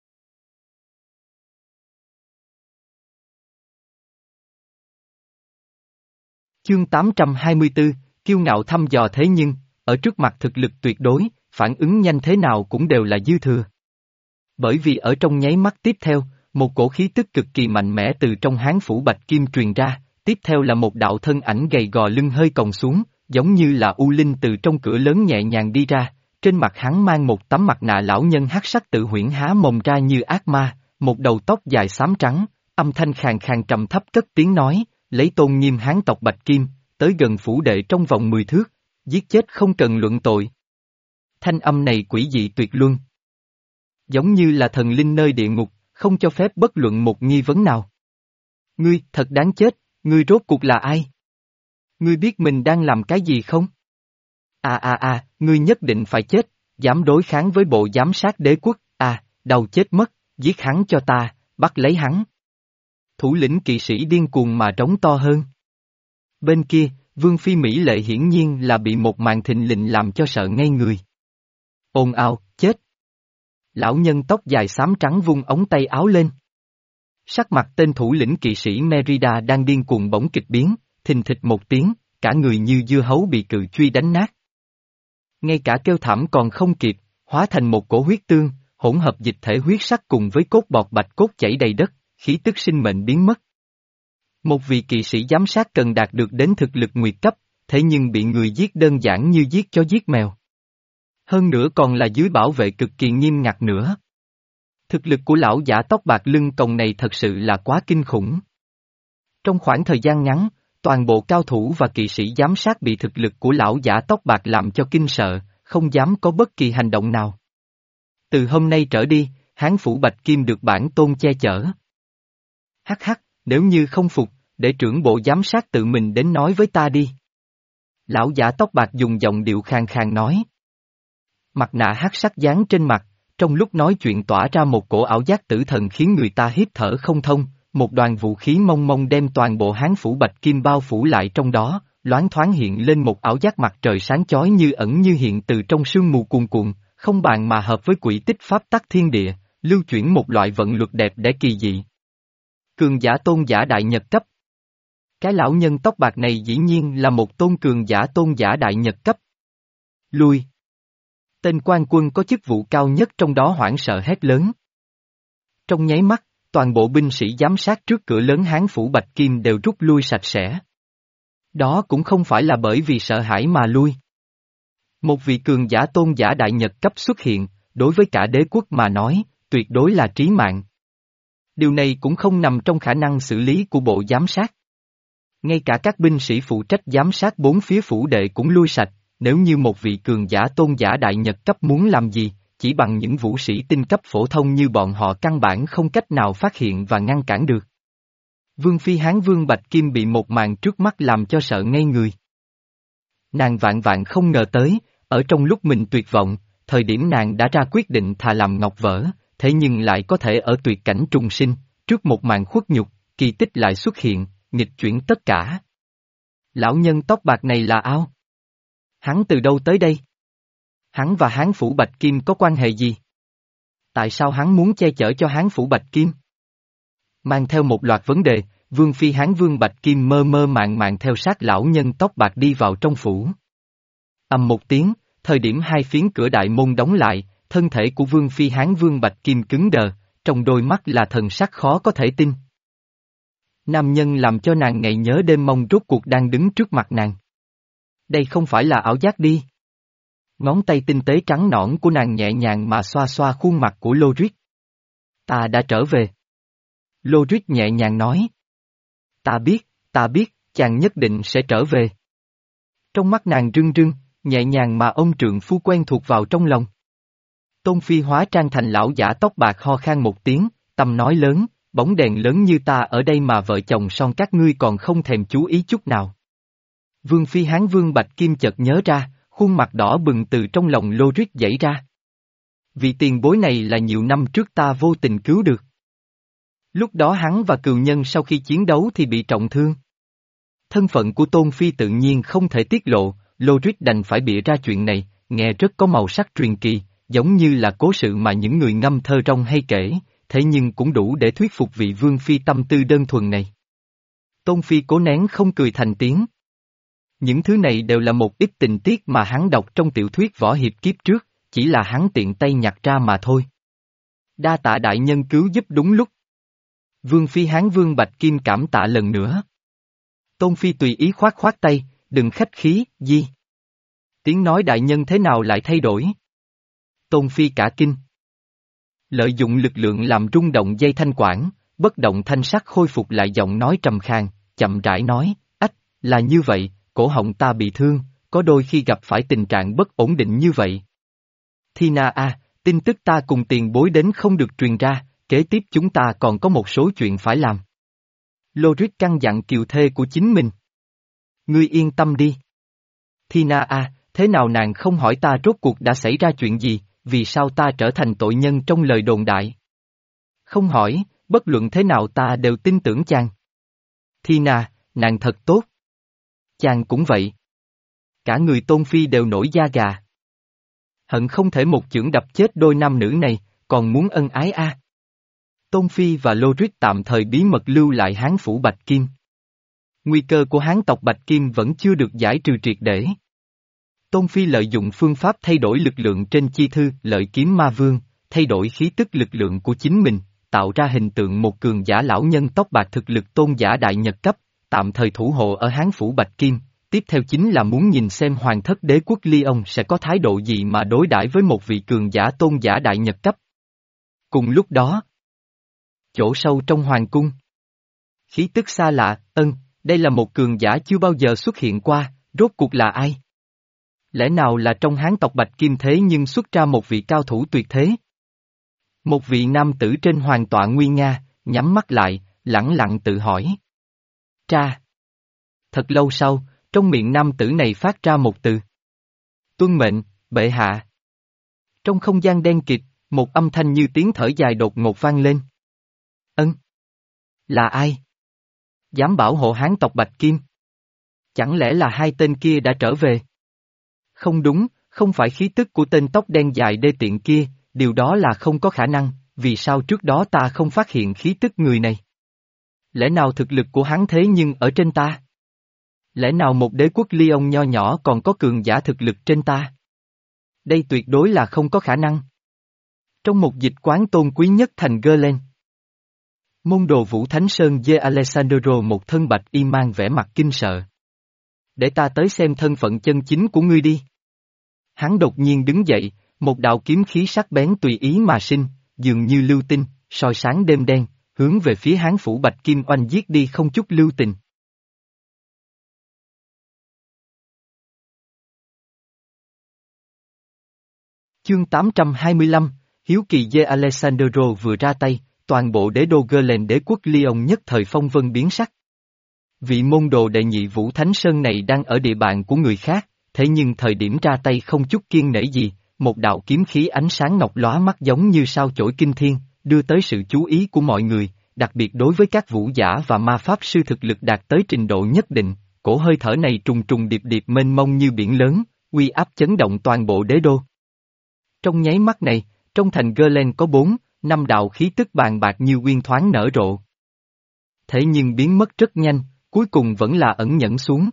S1: Chương tám trăm hai mươi tư, kiêu ngạo thăm dò thế nhưng, ở trước mặt thực lực tuyệt đối, phản ứng nhanh thế nào cũng đều là dư thừa. Bởi vì ở trong nháy mắt tiếp theo, một cổ khí tức cực kỳ mạnh mẽ từ trong Hán phủ Bạch Kim truyền ra, tiếp theo là một đạo thân ảnh gầy gò lưng hơi còng xuống, giống như là U Linh từ trong cửa lớn nhẹ nhàng đi ra, trên mặt hắn mang một tấm mặt nạ lão nhân hắc sắc tự huyễn há mồm ra như ác ma, một đầu tóc dài xám trắng, âm thanh khàn khàn trầm thấp cất tiếng nói, lấy tôn nghiêm Hán tộc Bạch Kim, tới gần phủ đệ trong vòng mười thước, giết chết không cần luận tội. Thanh âm này quỷ dị tuyệt luân. Giống như là thần linh nơi địa ngục, không cho phép bất luận một nghi vấn nào. Ngươi, thật đáng chết, ngươi rốt cuộc là ai? Ngươi biết mình đang làm cái gì không? À à à, ngươi nhất định phải chết, dám đối kháng với bộ giám sát đế quốc, à, đầu chết mất, giết hắn cho ta, bắt lấy hắn. Thủ lĩnh kỵ sĩ điên cuồng mà trống to hơn. Bên kia, Vương Phi Mỹ Lệ hiển nhiên là bị một màn thình lình làm cho sợ ngây người. Ồn ào, chết. Lão nhân tóc dài xám trắng vung ống tay áo lên. Sắc mặt tên thủ lĩnh kỵ sĩ Merida đang điên cuồng bỗng kịch biến, thình thịch một tiếng, cả người như dưa hấu bị cự truy đánh nát. Ngay cả kêu thảm còn không kịp, hóa thành một cổ huyết tương, hỗn hợp dịch thể huyết sắc cùng với cốt bọt bạch cốt chảy đầy đất, khí tức sinh mệnh biến mất. Một vị kỵ sĩ giám sát cần đạt được đến thực lực nguyệt cấp, thế nhưng bị người giết đơn giản như giết chó giết mèo. Hơn nữa còn là dưới bảo vệ cực kỳ nghiêm ngặt nữa. Thực lực của lão giả tóc bạc lưng còng này thật sự là quá kinh khủng. Trong khoảng thời gian ngắn, toàn bộ cao thủ và kỵ sĩ giám sát bị thực lực của lão giả tóc bạc làm cho kinh sợ, không dám có bất kỳ hành động nào. Từ hôm nay trở đi, Hán phủ Bạch Kim được bản tôn che chở. Hắc hắc, nếu như không phục, để trưởng bộ giám sát tự mình đến nói với ta đi. Lão giả tóc bạc dùng giọng điệu khàn khàn nói. Mặt nạ hắc sắc dán trên mặt, trong lúc nói chuyện tỏa ra một cổ ảo giác tử thần khiến người ta hít thở không thông, một đoàn vũ khí mông mông đem toàn bộ Hán phủ Bạch Kim bao phủ lại trong đó, loáng thoáng hiện lên một ảo giác mặt trời sáng chói như ẩn như hiện từ trong sương mù cuồn cuộn, không bàn mà hợp với quỹ tích pháp tắc thiên địa, lưu chuyển một loại vận luật đẹp để kỳ dị. Cường giả tôn giả đại nhật cấp. Cái lão nhân tóc bạc này dĩ nhiên là một tôn cường giả tôn giả đại nhật cấp. Lui. Tên quan quân có chức vụ cao nhất trong đó hoảng sợ hét lớn. Trong nháy mắt, toàn bộ binh sĩ giám sát trước cửa lớn Hán phủ Bạch Kim đều rút lui sạch sẽ. Đó cũng không phải là bởi vì sợ hãi mà lui. Một vị cường giả tôn giả đại nhật cấp xuất hiện, đối với cả đế quốc mà nói, tuyệt đối là trí mạng. Điều này cũng không nằm trong khả năng xử lý của bộ giám sát. Ngay cả các binh sĩ phụ trách giám sát bốn phía phủ đệ cũng lui sạch, nếu như một vị cường giả tôn giả đại nhật cấp muốn làm gì, chỉ bằng những vũ sĩ tinh cấp phổ thông như bọn họ căn bản không cách nào phát hiện và ngăn cản được. Vương Phi Hán Vương Bạch Kim bị một màn trước mắt làm cho sợ ngây người. Nàng vạn vạn không ngờ tới, ở trong lúc mình tuyệt vọng, thời điểm nàng đã ra quyết định thà làm ngọc vỡ, thế nhưng lại có thể ở tuyệt cảnh trùng sinh, trước một màn khuất nhục, kỳ tích lại xuất hiện, nghịch chuyển tất cả. Lão nhân tóc bạc này là ao? Hắn từ đâu tới đây? Hắn và Hán phủ Bạch Kim có quan hệ gì? Tại sao hắn muốn che chở cho Hán phủ Bạch Kim? Mang theo một loạt vấn đề, Vương Phi Hán Vương Bạch Kim mơ mơ màng màng theo sát lão nhân tóc bạc đi vào trong phủ. Ầm một tiếng, thời điểm hai phiến cửa đại môn đóng lại, thân thể của Vương Phi Hán Vương Bạch Kim cứng đờ, trong đôi mắt là thần sắc khó có thể tin. Nam nhân làm cho nàng ngày nhớ đêm mong rốt cuộc đang đứng trước mặt nàng. Đây không phải là ảo giác đi. Ngón tay tinh tế trắng nõn của nàng nhẹ nhàng mà xoa xoa khuôn mặt của Lô-rít. Ta đã trở về. Lô-rít nhẹ nhàng nói. Ta biết, ta biết, chàng nhất định sẽ trở về. Trong mắt nàng rưng rưng, nhẹ nhàng mà ông trượng phu quen thuộc vào trong lòng. Tôn Phi hóa trang thành lão giả tóc bạc ho khan một tiếng, tâm nói lớn, bóng đèn lớn như ta ở đây mà vợ chồng son các ngươi còn không thèm chú ý chút nào. Vương Phi Hán Vương Bạch Kim chợt nhớ ra, khuôn mặt đỏ bừng từ trong lòng Lô-rít dãy ra. Vì tiền bối này là nhiều năm trước ta vô tình cứu được. Lúc đó hắn và cừu nhân sau khi chiến đấu thì bị trọng thương. Thân phận của Tôn Phi tự nhiên không thể tiết lộ, Lô-rít đành phải bịa ra chuyện này, nghe rất có màu sắc truyền kỳ, giống như là cố sự mà những người ngâm thơ rong hay kể, thế nhưng cũng đủ để thuyết phục vị Vương Phi tâm tư đơn thuần này. Tôn Phi cố nén không cười thành tiếng. Những thứ này đều là một ít tình tiết mà hắn đọc trong tiểu thuyết võ hiệp kiếp trước, chỉ là hắn tiện tay nhặt ra mà thôi. Đa tạ đại nhân cứu giúp đúng lúc. Vương Phi Hán Vương Bạch Kim cảm tạ lần nữa. Tôn Phi tùy ý khoát khoát tay, đừng khách khí, gì? Tiếng nói đại nhân thế nào lại thay đổi? Tôn Phi cả kinh. Lợi dụng lực lượng làm rung động dây thanh quản, bất động thanh sắc khôi phục lại giọng nói trầm khàn, chậm rãi nói, ách, là như vậy, cổ họng ta bị thương, có đôi khi gặp phải tình trạng bất ổn định như vậy. Thina a, tin tức ta cùng tiền bối đến không được truyền ra, kế tiếp chúng ta còn có một số chuyện phải làm. Lô-rít căn dặn kiều thê của chính mình. Ngươi yên tâm đi. Thina a, thế nào nàng không hỏi ta rốt cuộc đã xảy ra chuyện gì, vì sao ta trở thành tội nhân trong lời đồn đại? Không hỏi, bất luận thế nào ta đều tin tưởng chàng. Thina, nàng thật tốt. Chàng cũng vậy. Cả người Tôn Phi đều nổi da gà. Hận không thể một chưởng đập chết đôi nam nữ này, còn muốn ân ái a. À. Tôn Phi và Lô-rít tạm thời bí mật lưu lại Hán phủ Bạch Kim. Nguy cơ của Hán tộc Bạch Kim vẫn chưa được giải trừ triệt để. Tôn Phi lợi dụng phương pháp thay đổi lực lượng trên chi thư lợi kiếm ma vương, thay đổi khí tức lực lượng của chính mình, tạo ra hình tượng một cường giả lão nhân tóc bạc thực lực tôn giả đại nhật cấp, tạm thời thủ hộ ở Hán Phủ Bạch Kim. Tiếp theo chính là muốn nhìn xem hoàng thất đế quốc Lyon sẽ có thái độ gì mà đối đãi với một vị cường giả tôn giả đại nhật cấp. Cùng lúc đó, chỗ sâu trong hoàng cung, khí tức xa lạ, ân, đây là một cường giả chưa bao giờ xuất hiện qua, rốt cuộc là ai? Lẽ nào là trong Hán tộc Bạch Kim thế nhưng xuất ra một vị cao thủ tuyệt thế? Một vị nam tử trên hoàng tọa nguy nga, nhắm mắt lại, lẳng lặng tự hỏi. Tra. Thật lâu sau, trong miệng nam tử này phát ra một từ. Tuân mệnh, bệ hạ. Trong không gian đen kịt, một âm thanh như tiếng thở dài đột ngột vang lên. Ân. Là ai? Dám bảo hộ Hán tộc Bạch Kim? Chẳng lẽ là hai tên kia đã trở về? Không đúng, không phải khí tức của tên tóc đen dài đê tiện kia, điều đó là không có khả năng, vì sao trước đó ta không phát hiện khí tức người này? Lẽ nào thực lực của hắn thế nhưng ở trên ta? Lẽ nào một đế quốc Lyon nho nhỏ còn có cường giả thực lực trên ta? Đây tuyệt đối là không có khả năng. Trong một dịch quán tôn quý nhất thành Gerlen, môn đồ Vũ Thánh Sơn de Alessandro một thân bạch y mang vẻ mặt kinh sợ. Để ta tới xem thân phận chân chính của ngươi đi. Hắn đột nhiên đứng dậy, một đạo kiếm khí sắc bén tùy ý mà sinh, dường như lưu tinh, soi sáng đêm đen, hướng về phía Hán Phủ Bạch Kim oanh giết đi không chút lưu tình. Chương tám trăm hai mươi lăm, Hiếu kỳ de Alessandro vừa ra tay, toàn bộ đế đô Gerlen đế quốc Lyon nhất thời phong vân biến sắc. Vị môn đồ đệ nhị Vũ Thánh Sơn này đang ở địa bàn của người khác, thế nhưng thời điểm ra tay không chút kiêng nể gì, một đạo kiếm khí ánh sáng ngọc lóa mắt giống như sao chổi kinh thiên, đưa tới sự chú ý của mọi người, đặc biệt đối với các vũ giả và ma pháp sư thực lực đạt tới trình độ nhất định, cổ hơi thở này trùng trùng điệp điệp mênh mông như biển lớn, uy áp chấn động toàn bộ đế đô. Trong nháy mắt này, trong thành Gerlen có bốn, năm đạo khí tức bàn bạc như uyên thoáng nở rộ. Thế nhưng biến mất rất nhanh, cuối cùng vẫn là ẩn nhẫn xuống.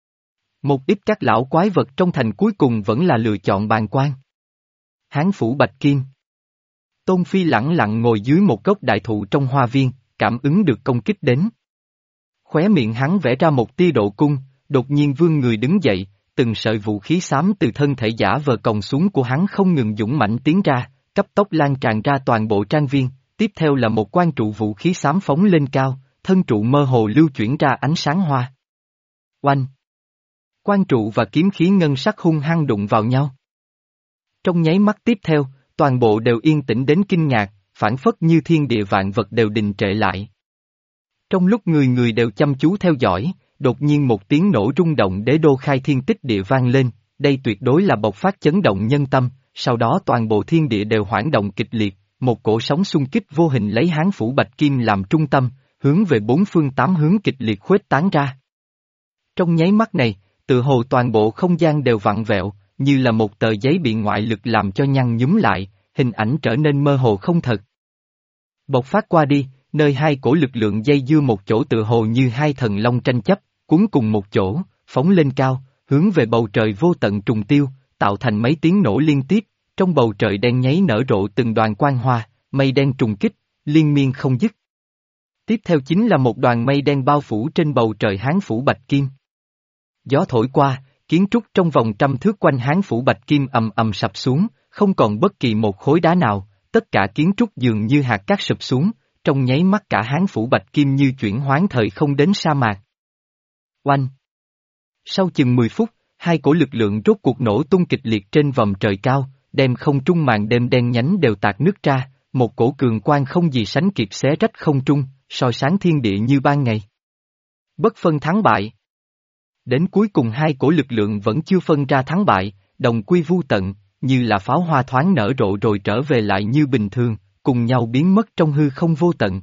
S1: Một ít các lão quái vật trong thành cuối cùng vẫn là lựa chọn bàn quan. Hán Phủ Bạch Kim. Tôn Phi lẳng lặng ngồi dưới một gốc đại thụ trong hoa viên, cảm ứng được công kích đến. Khóe miệng hắn vẽ ra một tia độ cung, đột nhiên vươn người đứng dậy, từng sợi vũ khí xám từ thân thể giả vờ còng xuống của hắn không ngừng dũng mãnh tiến ra, cấp tốc lan tràn ra toàn bộ trang viên, tiếp theo là một quan trụ vũ khí xám phóng lên cao, thân trụ mơ hồ lưu chuyển ra ánh sáng hoa. Oanh! Quan trụ và kiếm khí ngân sắc hung hăng đụng vào nhau. Trong nháy mắt tiếp theo, toàn bộ đều yên tĩnh đến kinh ngạc, phảng phất như thiên địa vạn vật đều đình trệ lại. Trong lúc người người đều chăm chú theo dõi, đột nhiên một tiếng nổ rung động đế đô khai thiên tích địa vang lên, đây tuyệt đối là bộc phát chấn động nhân tâm, sau đó toàn bộ thiên địa đều hoảng động kịch liệt, một cổ sóng xung kích vô hình lấy Hán Phủ Bạch Kim làm trung tâm, hướng về bốn phương tám hướng kịch liệt khuếch tán ra. Trong nháy mắt này, tự hồ toàn bộ không gian đều vặn vẹo, như là một tờ giấy bị ngoại lực làm cho nhăn nhúm lại, hình ảnh trở nên mơ hồ không thật. Bộc phát qua đi, nơi hai cổ lực lượng dây dưa một chỗ tự hồ như hai thần long tranh chấp, cuốn cùng một chỗ, phóng lên cao, hướng về bầu trời vô tận trùng tiêu, tạo thành mấy tiếng nổ liên tiếp, trong bầu trời đen nháy nở rộ từng đoàn quang hoa, mây đen trùng kích, liên miên không dứt. Tiếp theo chính là một đoàn mây đen bao phủ trên bầu trời Hán Phủ Bạch Kim. Gió thổi qua, kiến trúc trong vòng trăm thước quanh Hán Phủ Bạch Kim ầm ầm sập xuống, không còn bất kỳ một khối đá nào, tất cả kiến trúc dường như hạt cát sụp xuống, trong nháy mắt cả Hán Phủ Bạch Kim như chuyển hoán thời không đến sa mạc. Oanh! Sau chừng mười phút, hai cổ lực lượng rốt cuộc nổ tung kịch liệt trên vòm trời cao, đem không trung màn đêm đen nhánh đều tạc nứt ra, một cổ cường quang không gì sánh kịp xé rách không trung, soi sáng thiên địa như ban ngày. Bất phân thắng bại. Đến cuối cùng hai cổ lực lượng vẫn chưa phân ra thắng bại, đồng quy vu tận, như là pháo hoa thoáng nở rộ rồi trở về lại như bình thường, cùng nhau biến mất trong hư không vô tận.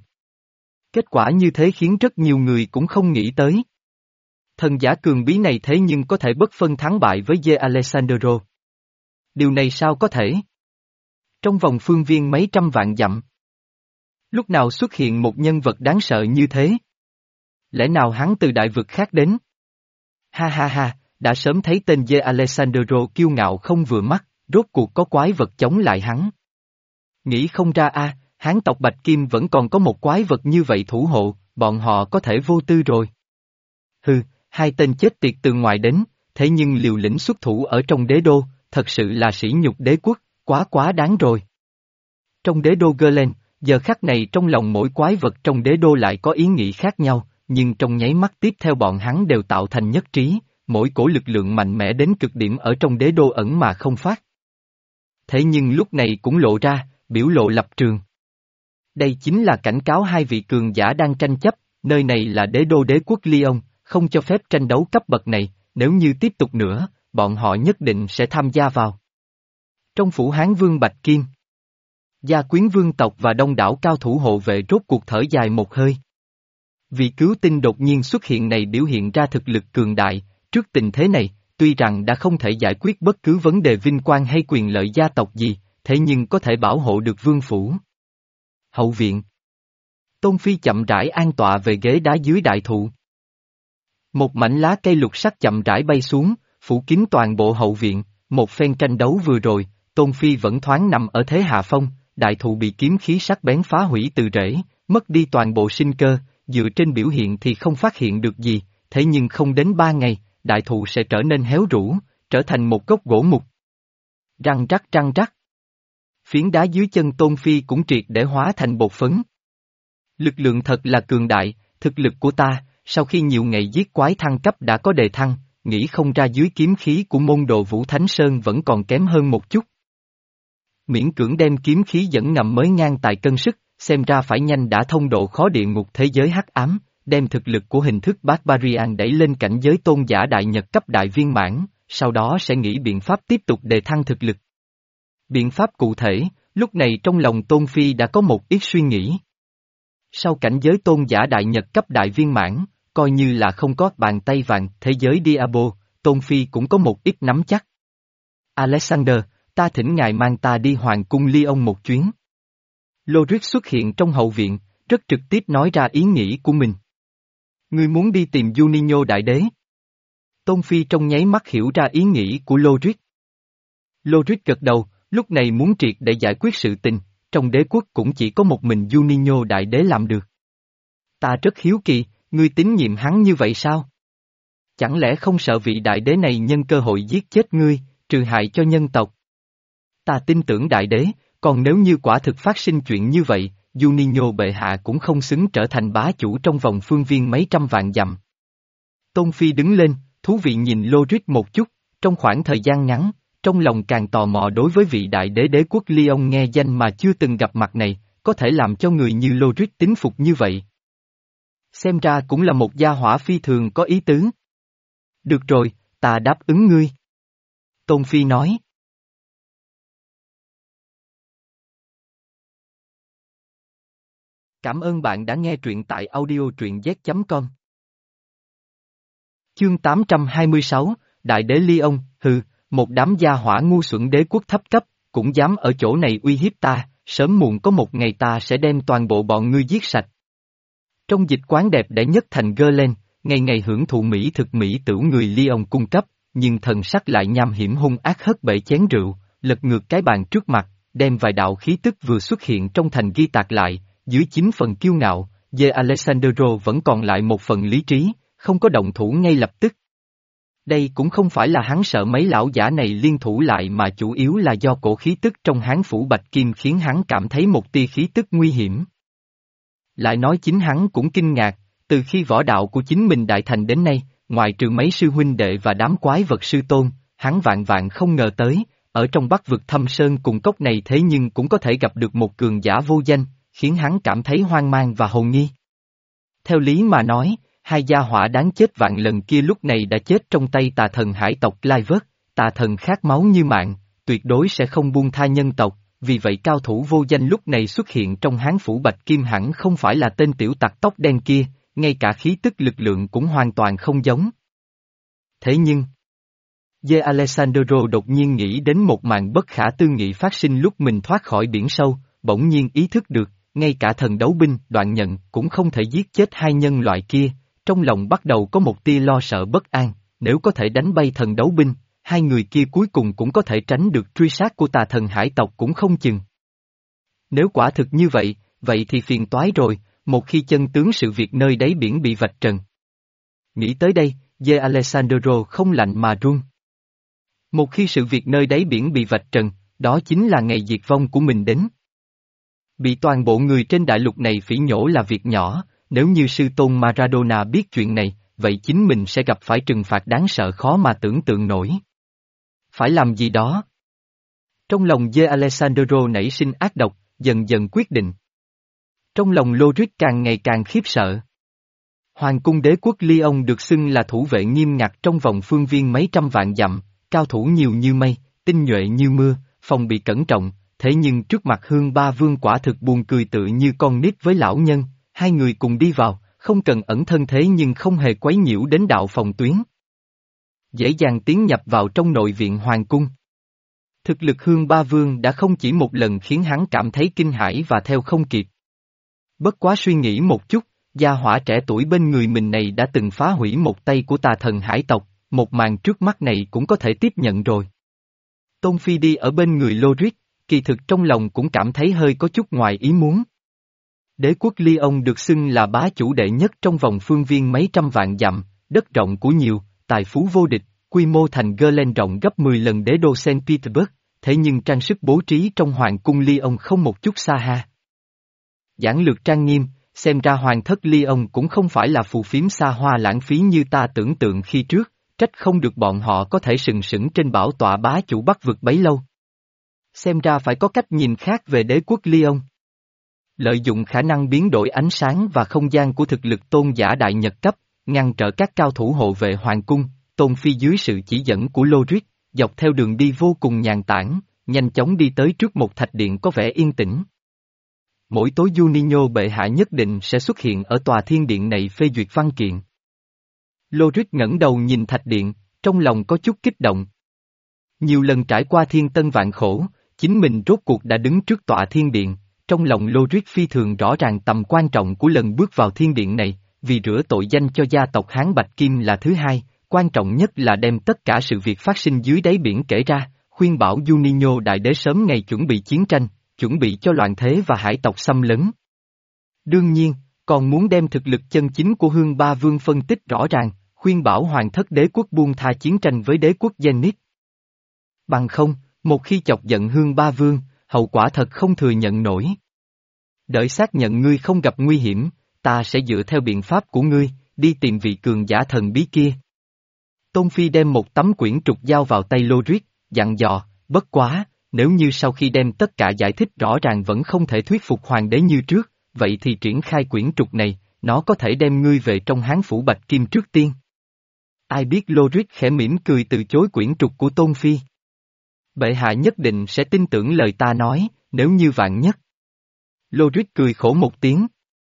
S1: Kết quả như thế khiến rất nhiều người cũng không nghĩ tới. Thần giả cường bí này thế nhưng có thể bất phân thắng bại với de Alessandro. Điều này sao có thể? Trong vòng phương viên mấy trăm vạn dặm. Lúc nào xuất hiện một nhân vật đáng sợ như thế? Lẽ nào hắn từ đại vực khác đến? Ha ha ha, đã sớm thấy tên Dê Alessandro kiêu ngạo không vừa mắt, rốt cuộc có quái vật chống lại hắn. Nghĩ không ra a, Hán tộc Bạch Kim vẫn còn có một quái vật như vậy thủ hộ, bọn họ có thể vô tư rồi. Hừ, hai tên chết tiệt từ ngoài đến, thế nhưng liều lĩnh xuất thủ ở trong đế đô, thật sự là sỉ nhục đế quốc, quá quá đáng rồi. Trong đế đô Glen, giờ khắc này trong lòng mỗi quái vật trong đế đô lại có ý nghĩ khác nhau, nhưng trong nháy mắt tiếp theo bọn hắn đều tạo thành nhất trí, mỗi cổ lực lượng mạnh mẽ đến cực điểm ở trong đế đô ẩn mà không phát. Thế nhưng lúc này cũng lộ ra, biểu lộ lập trường. Đây chính là cảnh cáo hai vị cường giả đang tranh chấp, nơi này là đế đô đế quốc Lyon, không cho phép tranh đấu cấp bậc này, nếu như tiếp tục nữa, bọn họ nhất định sẽ tham gia vào. Trong phủ Hán Vương Bạch Kim, Gia Quyến vương tộc và đông đảo cao thủ hộ vệ rốt cuộc thở dài một hơi. Vị cứu tinh đột nhiên xuất hiện này biểu hiện ra thực lực cường đại, trước tình thế này, tuy rằng đã không thể giải quyết bất cứ vấn đề vinh quang hay quyền lợi gia tộc gì, thế nhưng có thể bảo hộ được vương phủ. Hậu viện. Tôn Phi chậm rãi an tọa về ghế đá dưới đại thụ. Một mảnh lá cây lục sắc chậm rãi bay xuống, phủ kín toàn bộ hậu viện, một phen tranh đấu vừa rồi, Tôn Phi vẫn thoáng nằm ở thế hạ phong, đại thụ bị kiếm khí sắc bén phá hủy từ rễ, mất đi toàn bộ sinh cơ, dựa trên biểu hiện thì không phát hiện được gì, thế nhưng không đến ba ngày, đại thụ sẽ trở nên héo rũ, trở thành một gốc gỗ mục. Răng rắc răng rắc. Phiến đá dưới chân Tôn Phi cũng triệt để hóa thành bột phấn. Lực lượng thật là cường đại, thực lực của ta, sau khi nhiều ngày giết quái thăng cấp đã có đề thăng, nghĩ không ra dưới kiếm khí của môn đồ Vũ Thánh Sơn vẫn còn kém hơn một chút. Miễn cưỡng đem kiếm khí dẫn ngầm mới ngang tài cân sức, xem ra phải nhanh đã thông độ khó địa ngục thế giới hắc ám, đem thực lực của hình thức Barbarian đẩy lên cảnh giới tôn giả đại nhật cấp đại viên mãn, sau đó sẽ nghĩ biện pháp tiếp tục đề thăng thực lực. Biện pháp cụ thể, lúc này trong lòng Tôn Phi đã có một ít suy nghĩ. Sau cảnh giới tôn giả đại nhật cấp đại viên mãn, coi như là không có bàn tay vàng thế giới Diablo, Tôn Phi cũng có một ít nắm chắc. Alexander, ta thỉnh ngài mang ta đi hoàng cung Lyon một chuyến. Lorick xuất hiện trong hậu viện, rất trực tiếp nói ra ý nghĩ của mình. Ngươi muốn đi tìm Juninho đại đế? Tôn Phi trong nháy mắt hiểu ra ý nghĩ của Lorick. Lorick gật đầu, lúc này muốn triệt để giải quyết sự tình, trong đế quốc cũng chỉ có một mình Juninho đại đế làm được. Ta rất hiếu kỳ, ngươi tín nhiệm hắn như vậy sao? Chẳng lẽ không sợ vị đại đế này nhân cơ hội giết chết ngươi, trừ hại cho nhân tộc? Ta tin tưởng đại đế, còn nếu như quả thực phát sinh chuyện như vậy, Juninho bệ hạ cũng không xứng trở thành bá chủ trong vòng phương viên mấy trăm vạn dặm. Tôn Phi đứng lên, thú vị nhìn Lorick một chút, trong khoảng thời gian ngắn, trong lòng càng tò mò đối với vị đại đế đế quốc Lyon nghe danh mà chưa từng gặp mặt này, có thể làm cho người như Lorick tín phục như vậy. Xem ra cũng là một gia hỏa phi thường có ý tứ. Được rồi, ta đáp ứng ngươi. Tôn Phi nói. Cảm ơn bạn đã nghe truyện tại audio truyện z chấm com. Chương tám trăm hai mươi sáu, Đại đế Lyon, hừ, một đám gia hỏa ngu xuẩn đế quốc thấp cấp, cũng dám ở chỗ này uy hiếp ta, sớm muộn có một ngày ta sẽ đem toàn bộ bọn ngươi giết sạch. Trong dịch quán đẹp đẽ nhất thành Glen, ngày ngày hưởng thụ mỹ thực mỹ tửu người Lyon cung cấp, nhưng thần sắc lại nham hiểm hung ác hất bể chén rượu, lật ngược cái bàn trước mặt, đem vài đạo khí tức vừa xuất hiện trong thành ghi tạc lại, dưới chín phần kiêu ngạo, Dê Alessandro vẫn còn lại một phần lý trí, không có động thủ ngay lập tức. Đây cũng không phải là hắn sợ mấy lão giả này liên thủ lại mà chủ yếu là do cổ khí tức trong Hán phủ Bạch Kim khiến hắn cảm thấy một tia khí tức nguy hiểm. Lại nói chính hắn cũng kinh ngạc, từ khi võ đạo của chính mình đại thành đến nay, ngoài trừ mấy sư huynh đệ và đám quái vật sư tôn, hắn vạn vạn không ngờ tới, ở trong Bắc vực thâm sơn cùng cốc này thế nhưng cũng có thể gặp được một cường giả vô danh, khiến hắn cảm thấy hoang mang và hồ nghi. Theo lý mà nói, hai gia hỏa đáng chết vạn lần kia lúc này đã chết trong tay tà thần hải tộc Clivert, tà thần khát máu như mạng, tuyệt đối sẽ không buông tha nhân tộc, vì vậy cao thủ vô danh lúc này xuất hiện trong Hán phủ Bạch Kim hẳn không phải là tên tiểu tặc tóc đen kia, ngay cả khí tức lực lượng cũng hoàn toàn không giống. Thế nhưng, Dê Alessandro đột nhiên nghĩ đến một màn bất khả tư nghị phát sinh lúc mình thoát khỏi biển sâu, bỗng nhiên ý thức được, ngay cả thần đấu binh Đoạn Nhận cũng không thể giết chết hai nhân loại kia, trong lòng bắt đầu có một tia lo sợ bất an, nếu có thể đánh bay thần đấu binh, hai người kia cuối cùng cũng có thể tránh được truy sát của tà thần hải tộc cũng không chừng. Nếu quả thực như vậy, vậy thì phiền toái rồi, một khi chân tướng sự việc nơi đáy biển bị vạch trần. Nghĩ tới đây, De Alessandro không lạnh mà run. Một khi sự việc nơi đáy biển bị vạch trần, đó chính là ngày diệt vong của mình đến. Bị toàn bộ người trên đại lục này phỉ nhổ là việc nhỏ, nếu như sư tôn Maradona biết chuyện này, vậy chính mình sẽ gặp phải trừng phạt đáng sợ khó mà tưởng tượng nổi. Phải làm gì đó? Trong lòng De Alessandro nảy sinh ác độc, dần dần quyết định. Trong lòng Lothric càng ngày càng khiếp sợ. Hoàng cung đế quốc Lyon được xưng là thủ vệ nghiêm ngặt trong vòng phương viên mấy trăm vạn dặm, cao thủ nhiều như mây, tinh nhuệ như mưa, phòng bị cẩn trọng, thế nhưng trước mặt Hương Ba Vương quả thực buồn cười tự như con nít với lão nhân, hai người cùng đi vào, không cần ẩn thân thế nhưng không hề quấy nhiễu đến đạo phòng tuyến. Dễ dàng tiến nhập vào trong nội viện hoàng cung. Thực lực Hương Ba Vương đã không chỉ một lần khiến hắn cảm thấy kinh hãi và theo không kịp. Bất quá suy nghĩ một chút, gia hỏa trẻ tuổi bên người mình này đã từng phá hủy một tay của tà thần hải tộc, một màn trước mắt này cũng có thể tiếp nhận rồi. Tôn Phi đi ở bên người Lothric, kỳ thực trong lòng cũng cảm thấy hơi có chút ngoài ý muốn. Đế quốc Lyon được xưng là bá chủ đệ nhất trong vòng phương viên mấy trăm vạn dặm, đất rộng của nhiều, tài phú vô địch, quy mô thành Glen rộng gấp mười lần đế đô Saint Petersburg, thế nhưng trang sức bố trí trong hoàng cung Lyon không một chút xa ha. Giản lược trang nghiêm, xem ra hoàng thất Lyon cũng không phải là phù phiếm xa hoa lãng phí như ta tưởng tượng khi trước, trách không được bọn họ có thể sừng sững trên bảo tọa bá chủ Bắc vực bấy lâu. Xem ra phải có cách nhìn khác về đế quốc Lyon. Lợi dụng khả năng biến đổi ánh sáng và không gian của thực lực tôn giả đại nhật cấp, ngăn trở các cao thủ hộ vệ hoàng cung, Tôn Phi dưới sự chỉ dẫn của Lothric, dọc theo đường đi vô cùng nhàn tản, nhanh chóng đi tới trước một thạch điện có vẻ yên tĩnh. Mỗi tối Juninho bệ hạ nhất định sẽ xuất hiện ở tòa thiên điện này phê duyệt văn kiện. Lothric ngẩng đầu nhìn thạch điện, trong lòng có chút kích động. Nhiều lần trải qua thiên tân vạn khổ, chính mình rốt cuộc đã đứng trước tòa thiên điện, trong lòng Lothric phi thường rõ ràng tầm quan trọng của lần bước vào thiên điện này, vì rửa tội danh cho gia tộc Hán Bạch Kim là thứ hai, quan trọng nhất là đem tất cả sự việc phát sinh dưới đáy biển kể ra, khuyên bảo Juninho đại đế sớm ngày chuẩn bị chiến tranh, chuẩn bị cho loạn thế và hải tộc xâm lấn. Đương nhiên, còn muốn đem thực lực chân chính của Hương Ba Vương phân tích rõ ràng, khuyên bảo hoàng thất đế quốc buông tha chiến tranh với đế quốc Zenith. Bằng không, một khi chọc giận Hương Ba Vương, hậu quả thật không thừa nhận nổi. Đợi xác nhận ngươi không gặp nguy hiểm, ta sẽ dựa theo biện pháp của ngươi, đi tìm vị cường giả thần bí kia. Tôn Phi đem một tấm quyển trục giao vào tay Lothric, dặn dò, bất quá, nếu như sau khi đem tất cả giải thích rõ ràng vẫn không thể thuyết phục hoàng đế như trước, vậy thì triển khai quyển trục này, nó có thể đem ngươi về trong Hán phủ Bạch Kim trước tiên. Ai biết Lothric khẽ mỉm cười từ chối quyển trục của Tôn Phi. Bệ hạ nhất định sẽ tin tưởng lời ta nói, nếu như vạn nhất. Lothric cười khổ một tiếng.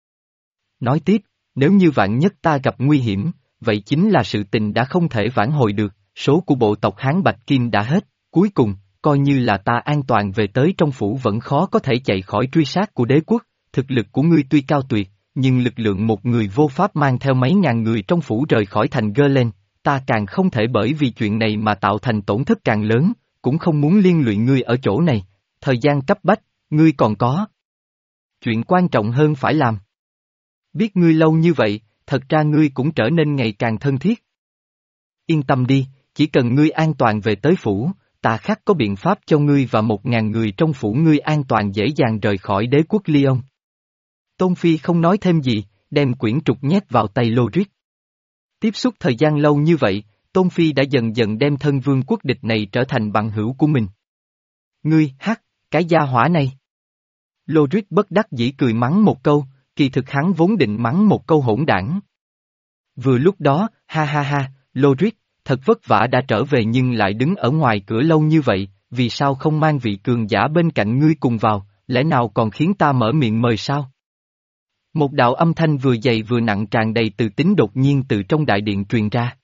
S1: Nói tiếp, nếu như vạn nhất ta gặp nguy hiểm, vậy chính là sự tình đã không thể vãn hồi được, số của bộ tộc Hán Bạch Kim đã hết, cuối cùng, coi như là ta an toàn về tới trong phủ vẫn khó có thể chạy khỏi truy sát của đế quốc, thực lực của ngươi tuy cao tuyệt, nhưng lực lượng một người vô pháp mang theo mấy ngàn người trong phủ rời khỏi thành Glen, ta càng không thể bởi vì chuyện này mà tạo thành tổn thất càng lớn, cũng không muốn liên lụy ngươi ở chỗ này, thời gian cấp bách, ngươi còn có chuyện quan trọng hơn phải làm. Biết ngươi lâu như vậy, thật ra ngươi cũng trở nên ngày càng thân thiết. Yên tâm đi, chỉ cần ngươi an toàn về tới phủ, ta khắc có biện pháp cho ngươi và một ngàn người trong phủ ngươi an toàn dễ dàng rời khỏi đế quốc Lyon. Tôn Phi không nói thêm gì, đem quyển trục nhét vào tay Lothric. Tiếp xúc thời gian lâu như vậy, Tôn Phi đã dần dần đem thân vương quốc địch này trở thành bằng hữu của mình. Ngươi, hắc, cái gia hỏa này. Lothric bất đắc dĩ cười mắng một câu, kỳ thực hắn vốn định mắng một câu hỗn đảng. Vừa lúc đó, ha ha ha, Lothric, thật vất vả đã trở về nhưng lại đứng ở ngoài cửa lâu như vậy, vì sao không mang vị cường giả bên cạnh ngươi cùng vào, lẽ nào còn khiến ta mở miệng mời sao? Một đạo âm thanh vừa dày vừa nặng tràn đầy từ tính đột nhiên từ trong đại điện truyền ra.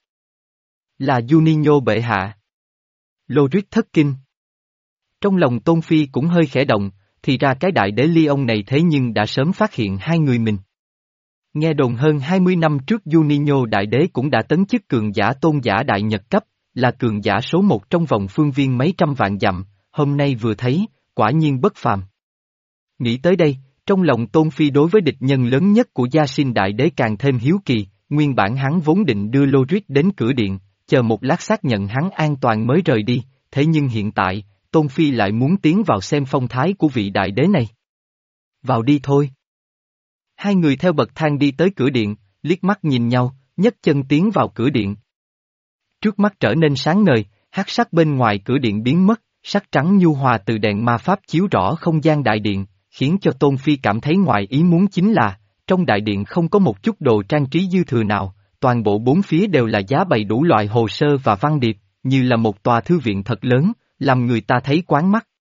S1: Là Juninho bệ hạ. Lothric thất kinh. Trong lòng Tôn Phi cũng hơi khẽ động, thì ra cái đại đế Lyon này thế nhưng đã sớm phát hiện hai người mình. Nghe đồn hơn hai mươi năm trước Juninho Đại Đế cũng đã tấn chức cường giả tôn giả đại nhật cấp, là cường giả số một trong vòng phương viên mấy trăm vạn dặm, hôm nay vừa thấy, quả nhiên bất phàm. Nghĩ tới đây, trong lòng Tôn Phi đối với địch nhân lớn nhất của Gia Sinh Đại Đế càng thêm hiếu kỳ, nguyên bản hắn vốn định đưa Lodric đến cửa điện, chờ một lát xác nhận hắn an toàn mới rời đi, thế nhưng hiện tại, Tôn Phi lại muốn tiến vào xem phong thái của vị đại đế này. Vào đi thôi. Hai người theo bậc thang đi tới cửa điện, liếc mắt nhìn nhau, nhấc chân tiến vào cửa điện. Trước mắt trở nên sáng ngời, hắc sắc bên ngoài cửa điện biến mất, sắc trắng nhu hòa từ đèn ma pháp chiếu rõ không gian đại điện, khiến cho Tôn Phi cảm thấy ngoài ý muốn chính là, trong đại điện không có một chút đồ trang trí dư thừa nào, toàn bộ bốn phía đều là giá bày đủ loại hồ sơ và văn điệp, như là một tòa thư viện thật lớn, làm người ta thấy quán mắt.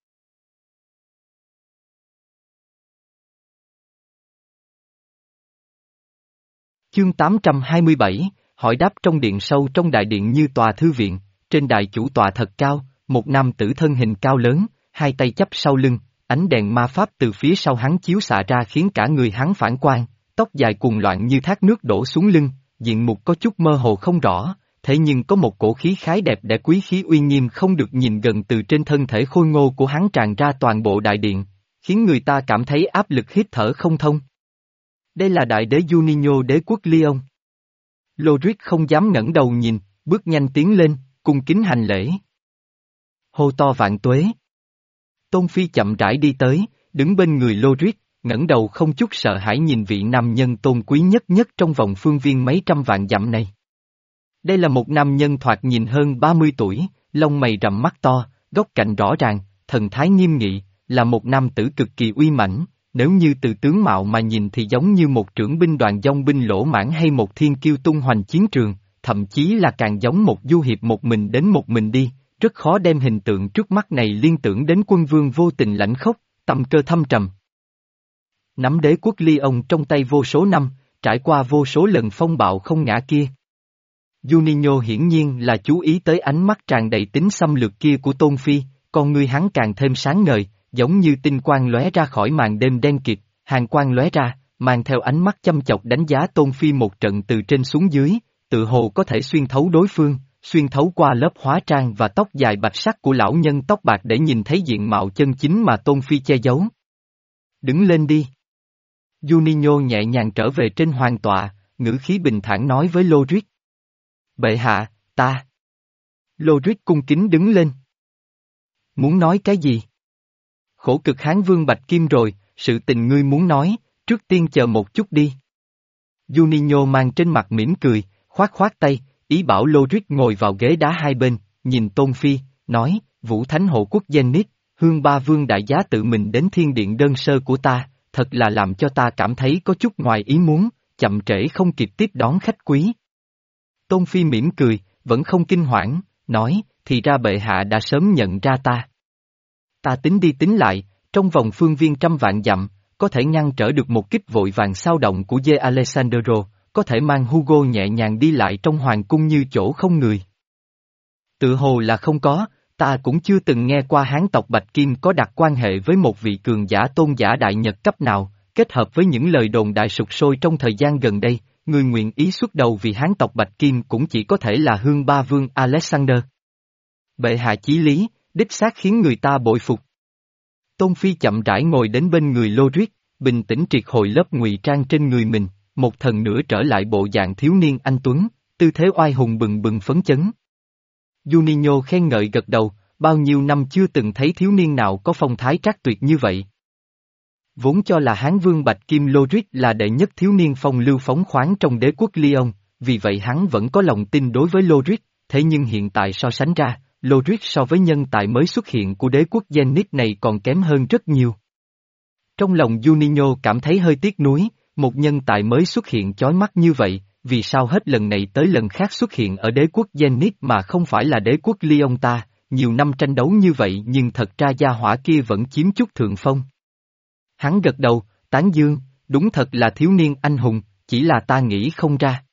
S1: Chương tám trăm hai mươi bảy, hỏi đáp trong điện sâu trong đại điện như tòa thư viện, trên đài chủ tọa thật cao, một nam tử thân hình cao lớn, hai tay chắp sau lưng, ánh đèn ma pháp từ phía sau hắn chiếu xạ ra khiến cả người hắn phản quang, tóc dài cuồng loạn như thác nước đổ xuống lưng, diện mục có chút mơ hồ không rõ, thế nhưng có một cổ khí khái đẹp đẽ quý khí uy nghiêm không được nhìn gần từ trên thân thể khôi ngô của hắn tràn ra toàn bộ đại điện, khiến người ta cảm thấy áp lực hít thở không thông. Đây là đại đế Juninho đế quốc Lyon. Lodric không dám ngẩng đầu nhìn, bước nhanh tiến lên, cung kính hành lễ. Hô to vạn tuế. Tôn Phi chậm rãi đi tới, đứng bên người Lodric, ngẩng đầu không chút sợ hãi nhìn vị nam nhân tôn quý nhất nhất trong vòng phương viên mấy trăm vạn dặm này. Đây là một nam nhân thoạt nhìn hơn ba mươi tuổi, lông mày rậm mắt to, góc cạnh rõ ràng, thần thái nghiêm nghị, là một nam tử cực kỳ uy mãnh. Nếu như từ tướng mạo mà nhìn thì giống như một trưởng binh đoàn dòng binh lỗ mãn hay một thiên kiêu tung hoành chiến trường, thậm chí là càng giống một du hiệp một mình đến một mình đi, rất khó đem hình tượng trước mắt này liên tưởng đến quân vương vô tình lãnh khốc, tâm cơ thâm trầm. Nắm đế quốc Lyon trong tay vô số năm, trải qua vô số lần phong bạo không ngã kia. Juninho hiển nhiên là chú ý tới ánh mắt tràn đầy tính xâm lược kia của Tôn Phi, con ngươi hắn càng thêm sáng ngời, giống như tinh quang lóe ra khỏi màn đêm đen kịt, hàng quang lóe ra, mang theo ánh mắt chăm chọc đánh giá Tôn Phi một trận từ trên xuống dưới, tự hồ có thể xuyên thấu đối phương, xuyên thấu qua lớp hóa trang và tóc dài bạch sắc của lão nhân tóc bạc để nhìn thấy diện mạo chân chính mà Tôn Phi che giấu. Đứng lên đi. Juninho nhẹ nhàng trở về trên hoàng tọa, ngữ khí bình thản nói với Lodric. Bệ hạ, ta. Lodric cung kính đứng lên. Muốn nói cái gì? Khổ cực Hán Vương Bạch Kim rồi, sự tình ngươi muốn nói, trước tiên chờ một chút đi. Juninho mang trên mặt mỉm cười, khoát khoát tay, ý bảo Lodric ngồi vào ghế đá hai bên, nhìn Tôn Phi, nói, Vũ Thánh Hộ Quốc Zenith, Hương Ba Vương đại giá tự mình đến thiên điện đơn sơ của ta, thật là làm cho ta cảm thấy có chút ngoài ý muốn, chậm trễ không kịp tiếp đón khách quý. Tôn Phi mỉm cười, vẫn không kinh hoảng, nói, thì ra bệ hạ đã sớm nhận ra ta. Ta tính đi tính lại, trong vòng phương viên trăm vạn dặm, có thể ngăn trở được một kích vội vàng sao động của De Alessandro, có thể mang Hugo nhẹ nhàng đi lại trong hoàng cung như chỗ không người. Tự hồ là không có, ta cũng chưa từng nghe qua Hán tộc Bạch Kim có đặt quan hệ với một vị cường giả tôn giả đại nhật cấp nào, kết hợp với những lời đồn đại sục sôi trong thời gian gần đây, người nguyện ý xuất đầu vì Hán tộc Bạch Kim cũng chỉ có thể là Hương Ba Vương Alexander. Bệ hạ chí lý, đích xác khiến người ta bội phục. Tôn Phi chậm rãi ngồi đến bên người Lodric, bình tĩnh triệt hồi lớp ngụy trang trên người mình, một thần nữa trở lại bộ dạng thiếu niên anh tuấn, tư thế oai hùng bừng bừng phấn chấn. Juninho khen ngợi gật đầu, bao nhiêu năm chưa từng thấy thiếu niên nào có phong thái trác tuyệt như vậy. Vốn cho là Hán Vương Bạch Kim Lodric là đệ nhất thiếu niên phong lưu phóng khoáng trong đế quốc Lyon, vì vậy hắn vẫn có lòng tin đối với Lodric, thế nhưng hiện tại so sánh ra, Lodric so với nhân tài mới xuất hiện của đế quốc Zenith này còn kém hơn rất nhiều. Trong lòng Juninho cảm thấy hơi tiếc nuối, một nhân tài mới xuất hiện chói mắt như vậy, vì sao hết lần này tới lần khác xuất hiện ở đế quốc Zenith mà không phải là đế quốc Lyon ta, nhiều năm tranh đấu như vậy nhưng thật ra gia hỏa kia vẫn chiếm chút thượng phong. Hắn gật đầu, tán dương, đúng thật là thiếu niên anh hùng, chỉ là ta nghĩ không ra.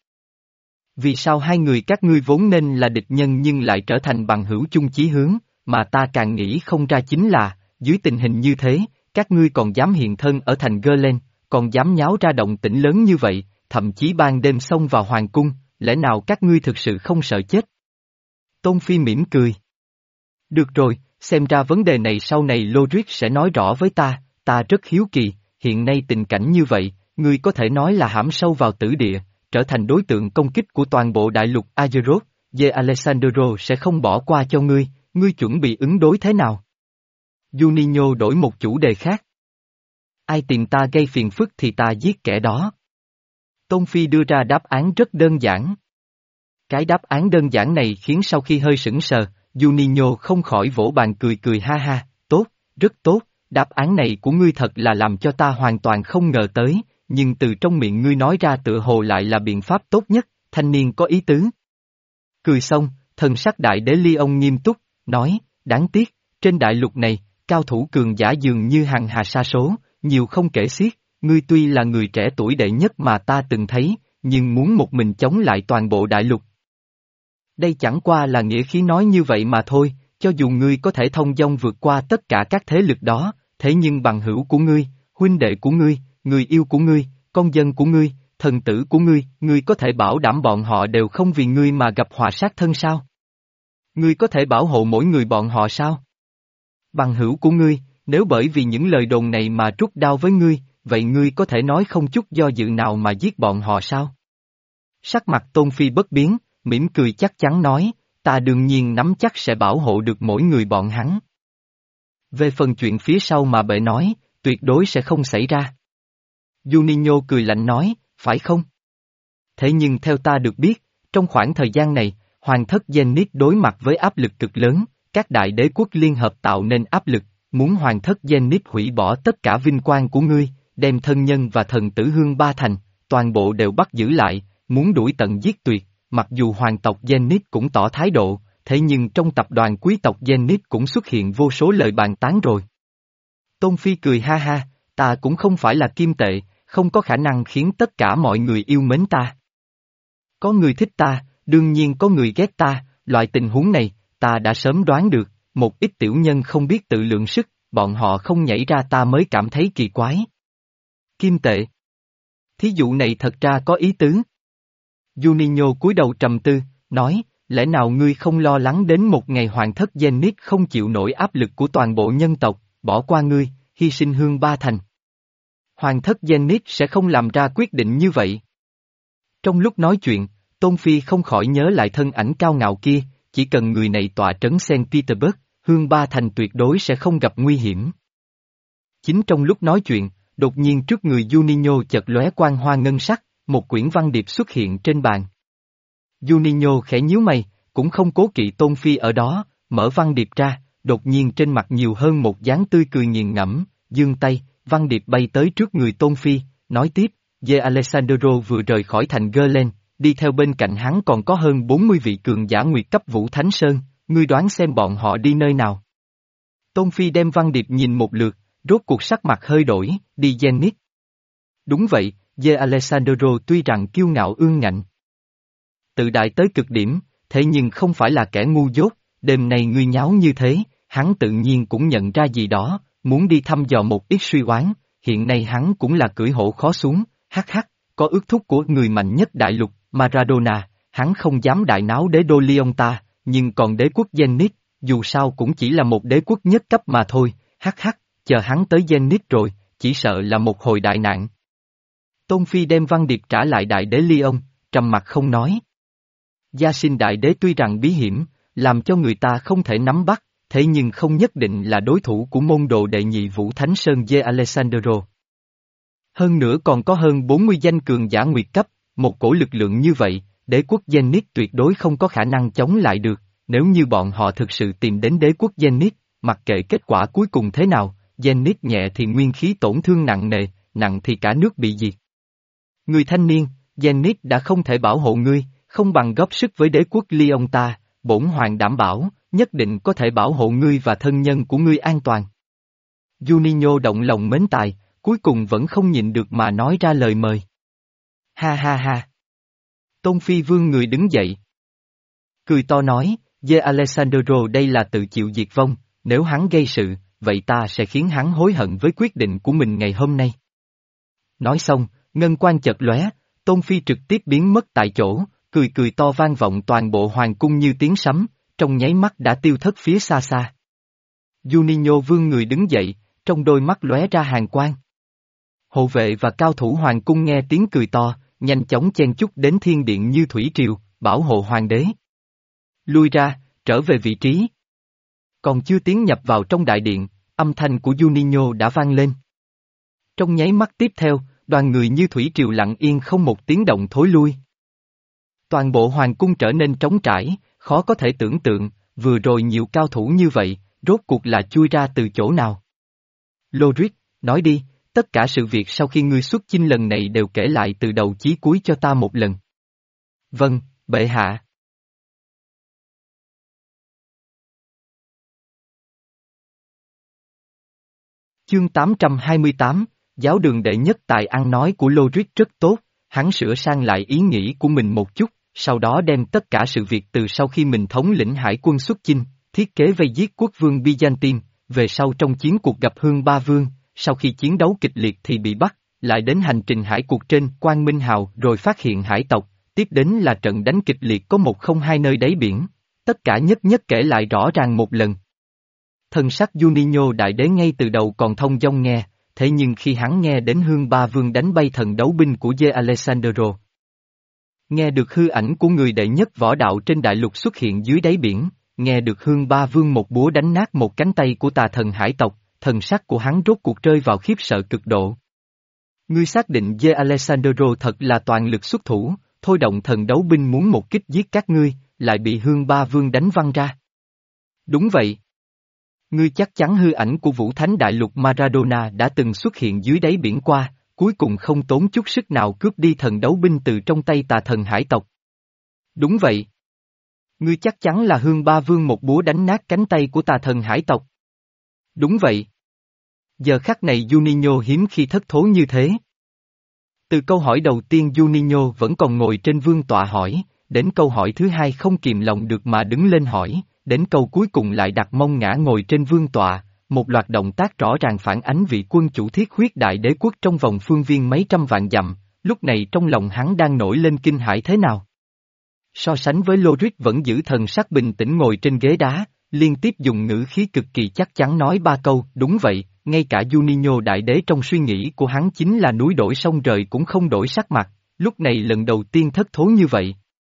S1: Vì sao hai người các ngươi vốn nên là địch nhân nhưng lại trở thành bằng hữu chung chí hướng, mà ta càng nghĩ không ra chính là, dưới tình hình như thế, các ngươi còn dám hiện thân ở thành Glen, còn dám nháo ra động tĩnh lớn như vậy, thậm chí ban đêm xông vào hoàng cung, lẽ nào các ngươi thực sự không sợ chết? Tôn Phi mỉm cười. Được rồi, xem ra vấn đề này sau này Logic sẽ nói rõ với ta, ta rất hiếu kỳ, hiện nay tình cảnh như vậy, ngươi có thể nói là hãm sâu vào tử địa, trở thành đối tượng công kích của toàn bộ đại lục Azeroth, De Alessandro sẽ không bỏ qua cho ngươi, ngươi chuẩn bị ứng đối thế nào? Juninho đổi một chủ đề khác. Ai tìm ta gây phiền phức thì ta giết kẻ đó. Tôn Phi đưa ra đáp án rất đơn giản. Cái đáp án đơn giản này khiến sau khi hơi sững sờ, Juninho không khỏi vỗ bàn cười cười ha ha, tốt, rất tốt, đáp án này của ngươi thật là làm cho ta hoàn toàn không ngờ tới, nhưng từ trong miệng ngươi nói ra tựa hồ lại là biện pháp tốt nhất, thanh niên có ý tứ. Cười xong, thần sắc đại đế Leon nghiêm túc, nói, đáng tiếc, trên đại lục này, cao thủ cường giả dường như hằng hà sa số, nhiều không kể xiết, ngươi tuy là người trẻ tuổi đệ nhất mà ta từng thấy, nhưng muốn một mình chống lại toàn bộ đại lục. Đây chẳng qua là nghĩa khí nói như vậy mà thôi, cho dù ngươi có thể thông dong vượt qua tất cả các thế lực đó, thế nhưng bằng hữu của ngươi, huynh đệ của ngươi, người yêu của ngươi, con dân của ngươi, thần tử của ngươi, ngươi có thể bảo đảm bọn họ đều không vì ngươi mà gặp họa sát thân sao? Ngươi có thể bảo hộ mỗi người bọn họ sao? Bằng hữu của ngươi, nếu bởi vì những lời đồn này mà rút đao với ngươi, vậy ngươi có thể nói không chút do dự nào mà giết bọn họ sao? Sắc mặt Tôn Phi bất biến, mỉm cười chắc chắn nói, ta đương nhiên nắm chắc sẽ bảo hộ được mỗi người bọn hắn. Về phần chuyện phía sau mà bệ nói, tuyệt đối sẽ không xảy ra. Juninho cười lạnh nói, phải không? Thế nhưng theo ta được biết, trong khoảng thời gian này, Hoàng thất Zenith đối mặt với áp lực cực lớn, các đại đế quốc liên hợp tạo nên áp lực, muốn Hoàng thất Zenith hủy bỏ tất cả vinh quang của ngươi, đem thân nhân và thần tử Hương Ba Thành, toàn bộ đều bắt giữ lại, muốn đuổi tận giết tuyệt, mặc dù hoàng tộc Zenith cũng tỏ thái độ, thế nhưng trong tập đoàn quý tộc Zenith cũng xuất hiện vô số lời bàn tán rồi. Tôn Phi cười ha ha, ta cũng không phải là kim tệ, không có khả năng khiến tất cả mọi người yêu mến ta. Có người thích ta, đương nhiên có người ghét ta, loại tình huống này, ta đã sớm đoán được, một ít tiểu nhân không biết tự lượng sức, bọn họ không nhảy ra ta mới cảm thấy kỳ quái. Kim tệ. Thí dụ này thật ra có ý tứ. Juninho cúi đầu trầm tư, nói, lẽ nào ngươi không lo lắng đến một ngày hoàng thất Zenith không chịu nổi áp lực của toàn bộ nhân tộc, bỏ qua ngươi, hy sinh Hương Ba Thành. Hoàng thất Zenith sẽ không làm ra quyết định như vậy. Trong lúc nói chuyện, Tôn Phi không khỏi nhớ lại thân ảnh cao ngạo kia, chỉ cần người này tọa trấn Saint Petersburg, Hương Ba Thành tuyệt đối sẽ không gặp nguy hiểm. Chính trong lúc nói chuyện, đột nhiên trước người Juninho chợt lóe quang hoa ngân sắc, một quyển văn điệp xuất hiện trên bàn. Juninho khẽ nhíu mày, cũng không cố kỵ Tôn Phi ở đó, mở văn điệp ra, đột nhiên trên mặt nhiều hơn một dáng tươi cười nghiền ngẫm, giương tay, văn điệp bay tới trước người Tôn Phi, nói tiếp, De Alessandro vừa rời khỏi thành Gerlen, đi theo bên cạnh hắn còn có hơn bốn mươi vị cường giả nguyệt cấp Vũ Thánh Sơn, ngươi đoán xem bọn họ đi nơi nào. Tôn Phi đem văn điệp nhìn một lượt, rốt cuộc sắc mặt hơi đổi, đi Zenith. Đúng vậy, De Alessandro tuy rằng kiêu ngạo ương ngạnh, tự đại tới cực điểm, thế nhưng không phải là kẻ ngu dốt, đêm nay ngươi nháo như thế, hắn tự nhiên cũng nhận ra gì đó, muốn đi thăm dò một ít suy oán, hiện nay hắn cũng là cưỡi hổ khó xuống, hắc hắc, có ước thúc của người mạnh nhất đại lục, Maradona, hắn không dám đại náo đế đô Lyon ta, nhưng còn đế quốc Zenith, dù sao cũng chỉ là một đế quốc nhất cấp mà thôi, hắc hắc, chờ hắn tới Zenith rồi, chỉ sợ là một hồi đại nạn. Tôn Phi đem văn điệp trả lại đại đế Lyon, trầm mặt không nói. Gia sinh đại đế tuy rằng bí hiểm, làm cho người ta không thể nắm bắt, thế nhưng không nhất định là đối thủ của môn đồ đệ nhị Vũ Thánh Sơn De Alessandro. Hơn nữa còn có hơn bốn mươi danh cường giả nguyệt cấp, một cổ lực lượng như vậy, đế quốc Zenith tuyệt đối không có khả năng chống lại được, nếu như bọn họ thực sự tìm đến đế quốc Zenith, mặc kệ kết quả cuối cùng thế nào, Zenith nhẹ thì nguyên khí tổn thương nặng nề, nặng thì cả nước bị diệt. Người thanh niên, Zenith đã không thể bảo hộ ngươi, không bằng góp sức với đế quốc Lyon ta, bổn hoàng đảm bảo, nhất định có thể bảo hộ ngươi và thân nhân của ngươi an toàn. Juninho động lòng mến tài, cuối cùng vẫn không nhịn được mà nói ra lời mời. Ha ha ha. Tôn Phi vương người đứng dậy. Cười to nói, De Alessandro đây là tự chịu diệt vong, nếu hắn gây sự, vậy ta sẽ khiến hắn hối hận với quyết định của mình ngày hôm nay. Nói xong, ngân quan chợt lóe, Tôn Phi trực tiếp biến mất tại chỗ, cười cười to vang vọng toàn bộ hoàng cung như tiếng sấm, trong nháy mắt đã tiêu thất phía xa xa. Juninho vươn người đứng dậy, trong đôi mắt lóe ra hàn quang. Hộ vệ và cao thủ hoàng cung nghe tiếng cười to, nhanh chóng chen chúc đến thiên điện như thủy triều, bảo hộ hoàng đế. Lui ra, trở về vị trí. Còn chưa tiến nhập vào trong đại điện, âm thanh của Juninho đã vang lên. Trong nháy mắt tiếp theo, đoàn người như thủy triều lặng yên không một tiếng động thối lui. Toàn bộ hoàng cung trở nên trống trải, khó có thể tưởng tượng, vừa rồi nhiều cao thủ như vậy, rốt cuộc là chui ra từ chỗ nào. Lodric, nói đi, tất cả sự việc sau khi ngươi xuất chinh lần này đều kể lại từ đầu chí cuối cho ta một lần. Vâng, bệ hạ. Chương tám trăm hai mươi tám, giáo đường đệ nhất tài ăn nói của Lodric rất tốt, hắn sửa sang lại ý nghĩ của mình một chút, sau đó đem tất cả sự việc từ sau khi mình thống lĩnh hải quân xuất chinh, thiết kế vây giết quốc vương Byzantine, về sau trong chiến cuộc gặp Hương Ba Vương, sau khi chiến đấu kịch liệt thì bị bắt, lại đến hành trình hải cuộc trên Quang Minh Hào rồi phát hiện hải tộc, tiếp đến là trận đánh kịch liệt có một không hai nơi đáy biển, tất cả nhất nhất kể lại rõ ràng một lần. Thần sắc Juninho đại đế ngay từ đầu còn thông dong nghe, thế nhưng khi hắn nghe đến Hương Ba Vương đánh bay thần đấu binh của De Alessandro, nghe được hư ảnh của người đệ nhất võ đạo trên đại lục xuất hiện dưới đáy biển, nghe được Hương Ba Vương một búa đánh nát một cánh tay của tà thần hải tộc, thần sắc của hắn rốt cuộc rơi vào khiếp sợ cực độ. Ngươi xác định De Alessandro thật là toàn lực xuất thủ, thôi động thần đấu binh muốn một kích giết các ngươi, lại bị Hương Ba Vương đánh văng ra. Đúng vậy. Ngươi chắc chắn hư ảnh của Vũ Thánh Đại Lục Maradona đã từng xuất hiện dưới đáy biển qua, cuối cùng không tốn chút sức nào cướp đi thần đấu binh từ trong tay tà thần hải tộc. Đúng vậy. Ngươi chắc chắn là Hương Ba Vương một búa đánh nát cánh tay của tà thần hải tộc. Đúng vậy. Giờ khắc này Juninho hiếm khi thất thố như thế. Từ câu hỏi đầu tiên Juninho vẫn còn ngồi trên vương tọa hỏi, đến câu hỏi thứ hai không kìm lòng được mà đứng lên hỏi, đến câu cuối cùng lại đặt mông ngã ngồi trên vương tọa, một loạt động tác rõ ràng phản ánh vị quân chủ thiết huyết đại đế quốc trong vòng phương viên mấy trăm vạn dặm, lúc này trong lòng hắn đang nổi lên kinh hãi thế nào. So sánh với Lodric vẫn giữ thần sắc bình tĩnh ngồi trên ghế đá, liên tiếp dùng ngữ khí cực kỳ chắc chắn nói ba câu, đúng vậy, ngay cả Juninho đại đế trong suy nghĩ của hắn chính là núi đổi sông rời cũng không đổi sắc mặt, lúc này lần đầu tiên thất thố như vậy.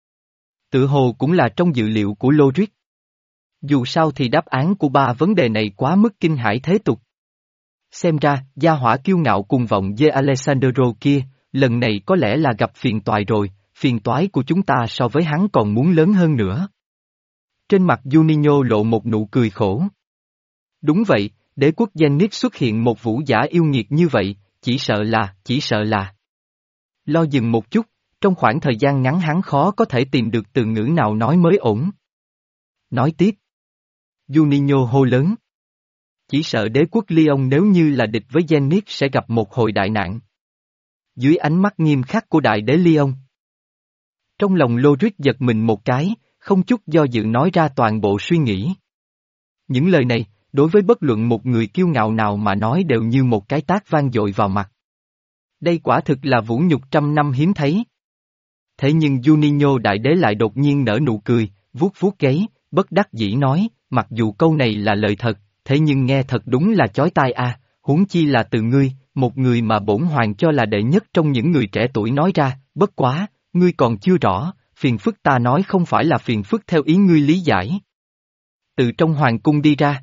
S1: Tự hồ cũng là trong dự liệu của Lodric. Dù sao thì đáp án của ba vấn đề này quá mức kinh hãi thế tục. Xem ra, gia hỏa kiêu ngạo cùng vọng De Alessandro kia, lần này có lẽ là gặp phiền toái rồi, phiền toái của chúng ta so với hắn còn muốn lớn hơn nữa. Trên mặt Juninho lộ một nụ cười khổ. Đúng vậy, đế quốc Zenith xuất hiện một vũ giả yêu nghiệt như vậy, chỉ sợ là, chỉ sợ là. Lo dừng một chút, trong khoảng thời gian ngắn hắn khó có thể tìm được từ ngữ nào nói mới ổn. Nói tiếp. Juninho hô lớn. Chỉ sợ đế quốc Lyon nếu như là địch với Zenith sẽ gặp một hồi đại nạn. Dưới ánh mắt nghiêm khắc của đại đế Lyon. Trong lòng Lodric giật mình một cái, không chút do dự nói ra toàn bộ suy nghĩ. Những lời này, đối với bất luận một người kiêu ngạo nào mà nói đều như một cái tát vang dội vào mặt. Đây quả thực là vũ nhục trăm năm hiếm thấy. Thế nhưng Juninho đại đế lại đột nhiên nở nụ cười, vuốt vuốt gáy, bất đắc dĩ nói, mặc dù câu này là lời thật, thế nhưng nghe thật đúng là chói tai a, huống chi là từ ngươi, một người mà bổn hoàng cho là đệ nhất trong những người trẻ tuổi nói ra, bất quá, ngươi còn chưa rõ, phiền phức ta nói không phải là phiền phức theo ý ngươi lý giải. Từ trong hoàng cung đi ra.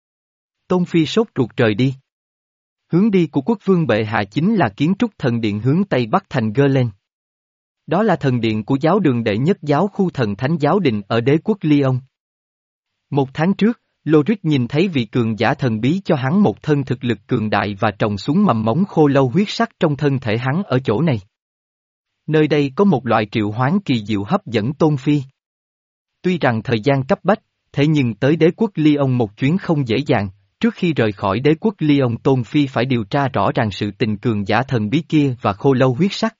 S1: Tôn Phi sốt ruột rời đi. Hướng đi của quốc vương bệ hạ chính là kiến trúc thần điện hướng Tây Bắc thành Glen. Đó là thần điện của giáo đường đệ nhất giáo khu thần thánh giáo đình ở đế quốc Lyon. Một tháng trước, Lodric nhìn thấy vị cường giả thần bí cho hắn một thân thực lực cường đại và trồng xuống mầm móng khô lâu huyết sắc trong thân thể hắn ở chỗ này. Nơi đây có một loại triệu hoán kỳ diệu hấp dẫn Tôn Phi. Tuy rằng thời gian cấp bách, thế nhưng tới đế quốc Lyon một chuyến không dễ dàng, trước khi rời khỏi đế quốc Lyon Tôn Phi phải điều tra rõ ràng sự tình cường giả thần bí kia và khô lâu huyết sắc.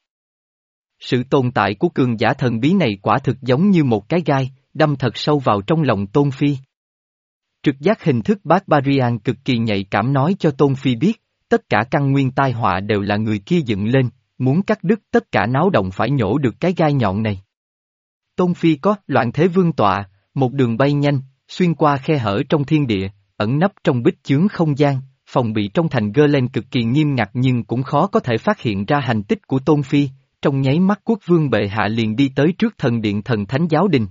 S1: Sự tồn tại của cường giả thần bí này quả thực giống như một cái gai, đâm thật sâu vào trong lòng Tôn Phi. Trực giác hình thức Barbarian cực kỳ nhạy cảm nói cho Tôn Phi biết, tất cả căn nguyên tai họa đều là người kia dựng lên, muốn cắt đứt tất cả náo động phải nhổ được cái gai nhọn này. Tôn Phi có loạn thế vương tọa, một đường bay nhanh, xuyên qua khe hở trong thiên địa, ẩn nấp trong bích chướng không gian, phòng bị trong thành Glen cực kỳ nghiêm ngặt nhưng cũng khó có thể phát hiện ra hành tích của Tôn Phi, trong nháy mắt quốc vương bệ hạ liền đi tới trước thần điện thần thánh giáo đình.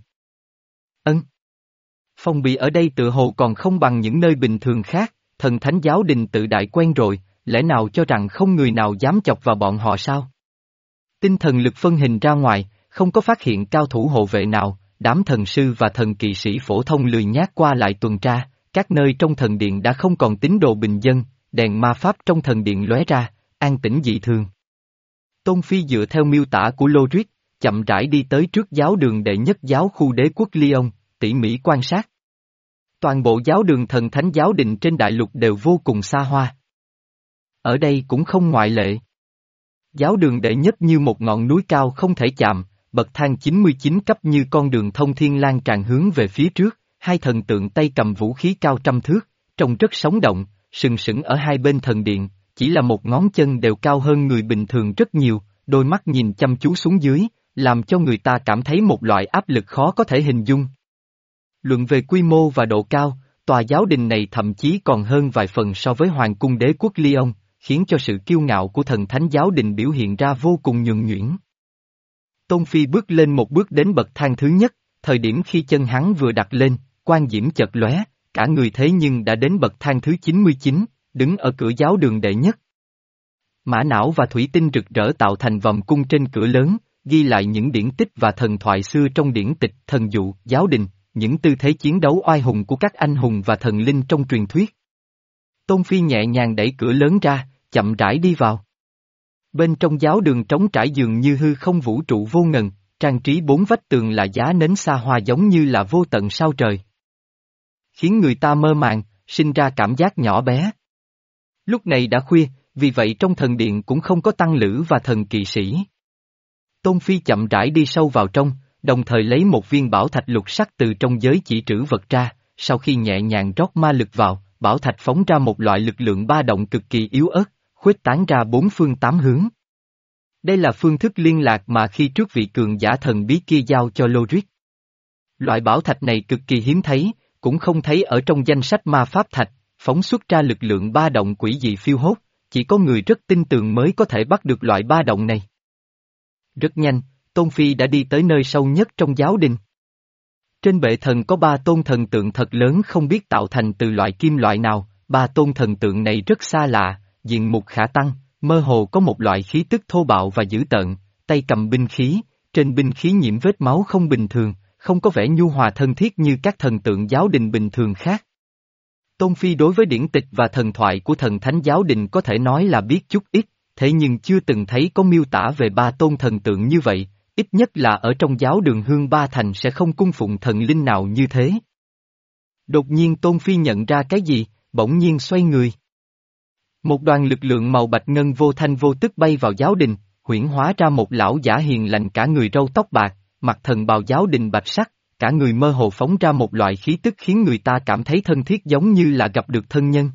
S1: Ân. Phòng bị ở đây tự hồ còn không bằng những nơi bình thường khác, thần thánh giáo đình tự đại quen rồi, lẽ nào cho rằng không người nào dám chọc vào bọn họ sao? Tinh thần lực phân hình ra ngoài, không có phát hiện cao thủ hộ vệ nào, đám thần sư và thần kỵ sĩ phổ thông lười nhác qua lại tuần tra, các nơi trong thần điện đã không còn tín đồ bình dân, đèn ma pháp trong thần điện lóe ra, an tĩnh dị thường. Tôn Phi dựa theo miêu tả của Lodric, chậm rãi đi tới trước giáo đường đệ nhất giáo khu đế quốc Lyon, tỉ mỉ quan sát. Toàn bộ giáo đường thần thánh giáo đình trên đại lục đều vô cùng xa hoa. Ở đây cũng không ngoại lệ. Giáo đường đệ nhất như một ngọn núi cao không thể chạm, bậc thang chín mươi chín cấp như con đường thông thiên lan tràn hướng về phía trước, hai thần tượng tay cầm vũ khí cao trăm thước, trông rất sống động, sừng sững ở hai bên thần điện, chỉ là một ngón chân đều cao hơn người bình thường rất nhiều, đôi mắt nhìn chăm chú xuống dưới, làm cho người ta cảm thấy một loại áp lực khó có thể hình dung. Luận về quy mô và độ cao, tòa giáo đình này thậm chí còn hơn vài phần so với hoàng cung đế quốc Lyon, khiến cho sự kiêu ngạo của thần thánh giáo đình biểu hiện ra vô cùng nhuần nhuyễn. Tôn Phi bước lên một bước đến bậc thang thứ nhất, thời điểm khi chân hắn vừa đặt lên, quang diễm chợt lóe, cả người thế nhưng đã đến bậc thang thứ chín mươi chín, đứng ở cửa giáo đường đệ nhất. Mã não và thủy tinh rực rỡ tạo thành vòng cung trên cửa lớn, ghi lại những điển tích và thần thoại xưa trong điển tịch thần dụ, giáo đình, những tư thế chiến đấu oai hùng của các anh hùng và thần linh trong truyền thuyết. Tôn Phi nhẹ nhàng đẩy cửa lớn ra, chậm rãi đi vào. Bên trong giáo đường trống trải dường như hư không vũ trụ vô ngần, trang trí bốn vách tường là giá nến xa hoa giống như là vô tận sao trời. Khiến người ta mơ màng, sinh ra cảm giác nhỏ bé. Lúc này đã khuya, vì vậy trong thần điện cũng không có tăng lữ và thần kỵ sĩ. Tôn Phi chậm rãi đi sâu vào trong, đồng thời lấy một viên bảo thạch lục sắc từ trong giới chỉ trữ vật ra, sau khi nhẹ nhàng rót ma lực vào, bảo thạch phóng ra một loại lực lượng ba động cực kỳ yếu ớt, khuếch tán ra bốn phương tám hướng. Đây là phương thức liên lạc mà khi trước vị cường giả thần bí kia giao cho Lodric. Loại bảo thạch này cực kỳ hiếm thấy, cũng không thấy ở trong danh sách ma pháp thạch, phóng xuất ra lực lượng ba động quỷ dị phiêu hốt, chỉ có người rất tin tưởng mới có thể bắt được loại ba động này. Rất nhanh, Tôn Phi đã đi tới nơi sâu nhất trong giáo đình. Trên bệ thần có ba tôn thần tượng thật lớn không biết tạo thành từ loại kim loại nào, ba tôn thần tượng này rất xa lạ, diện mục khả tăng, mơ hồ có một loại khí tức thô bạo và dữ tợn, tay cầm binh khí, trên binh khí nhiễm vết máu không bình thường, không có vẻ nhu hòa thân thiết như các thần tượng giáo đình bình thường khác. Tôn Phi đối với điển tịch và thần thoại của thần thánh giáo đình có thể nói là biết chút ít, thế nhưng chưa từng thấy có miêu tả về ba tôn thần tượng như vậy, ít nhất là ở trong giáo đường Hương Ba Thành sẽ không cung phụng thần linh nào như thế. Đột nhiên Tôn Phi nhận ra cái gì, bỗng nhiên xoay người. Một đoàn lực lượng màu bạch ngân vô thanh vô tức bay vào giáo đình, huyễn hóa ra một lão giả hiền lành cả người râu tóc bạc, mặc thần bào giáo đình bạch sắc, cả người mơ hồ phóng ra một loại khí tức khiến người ta cảm thấy thân thiết giống như là gặp được thân nhân.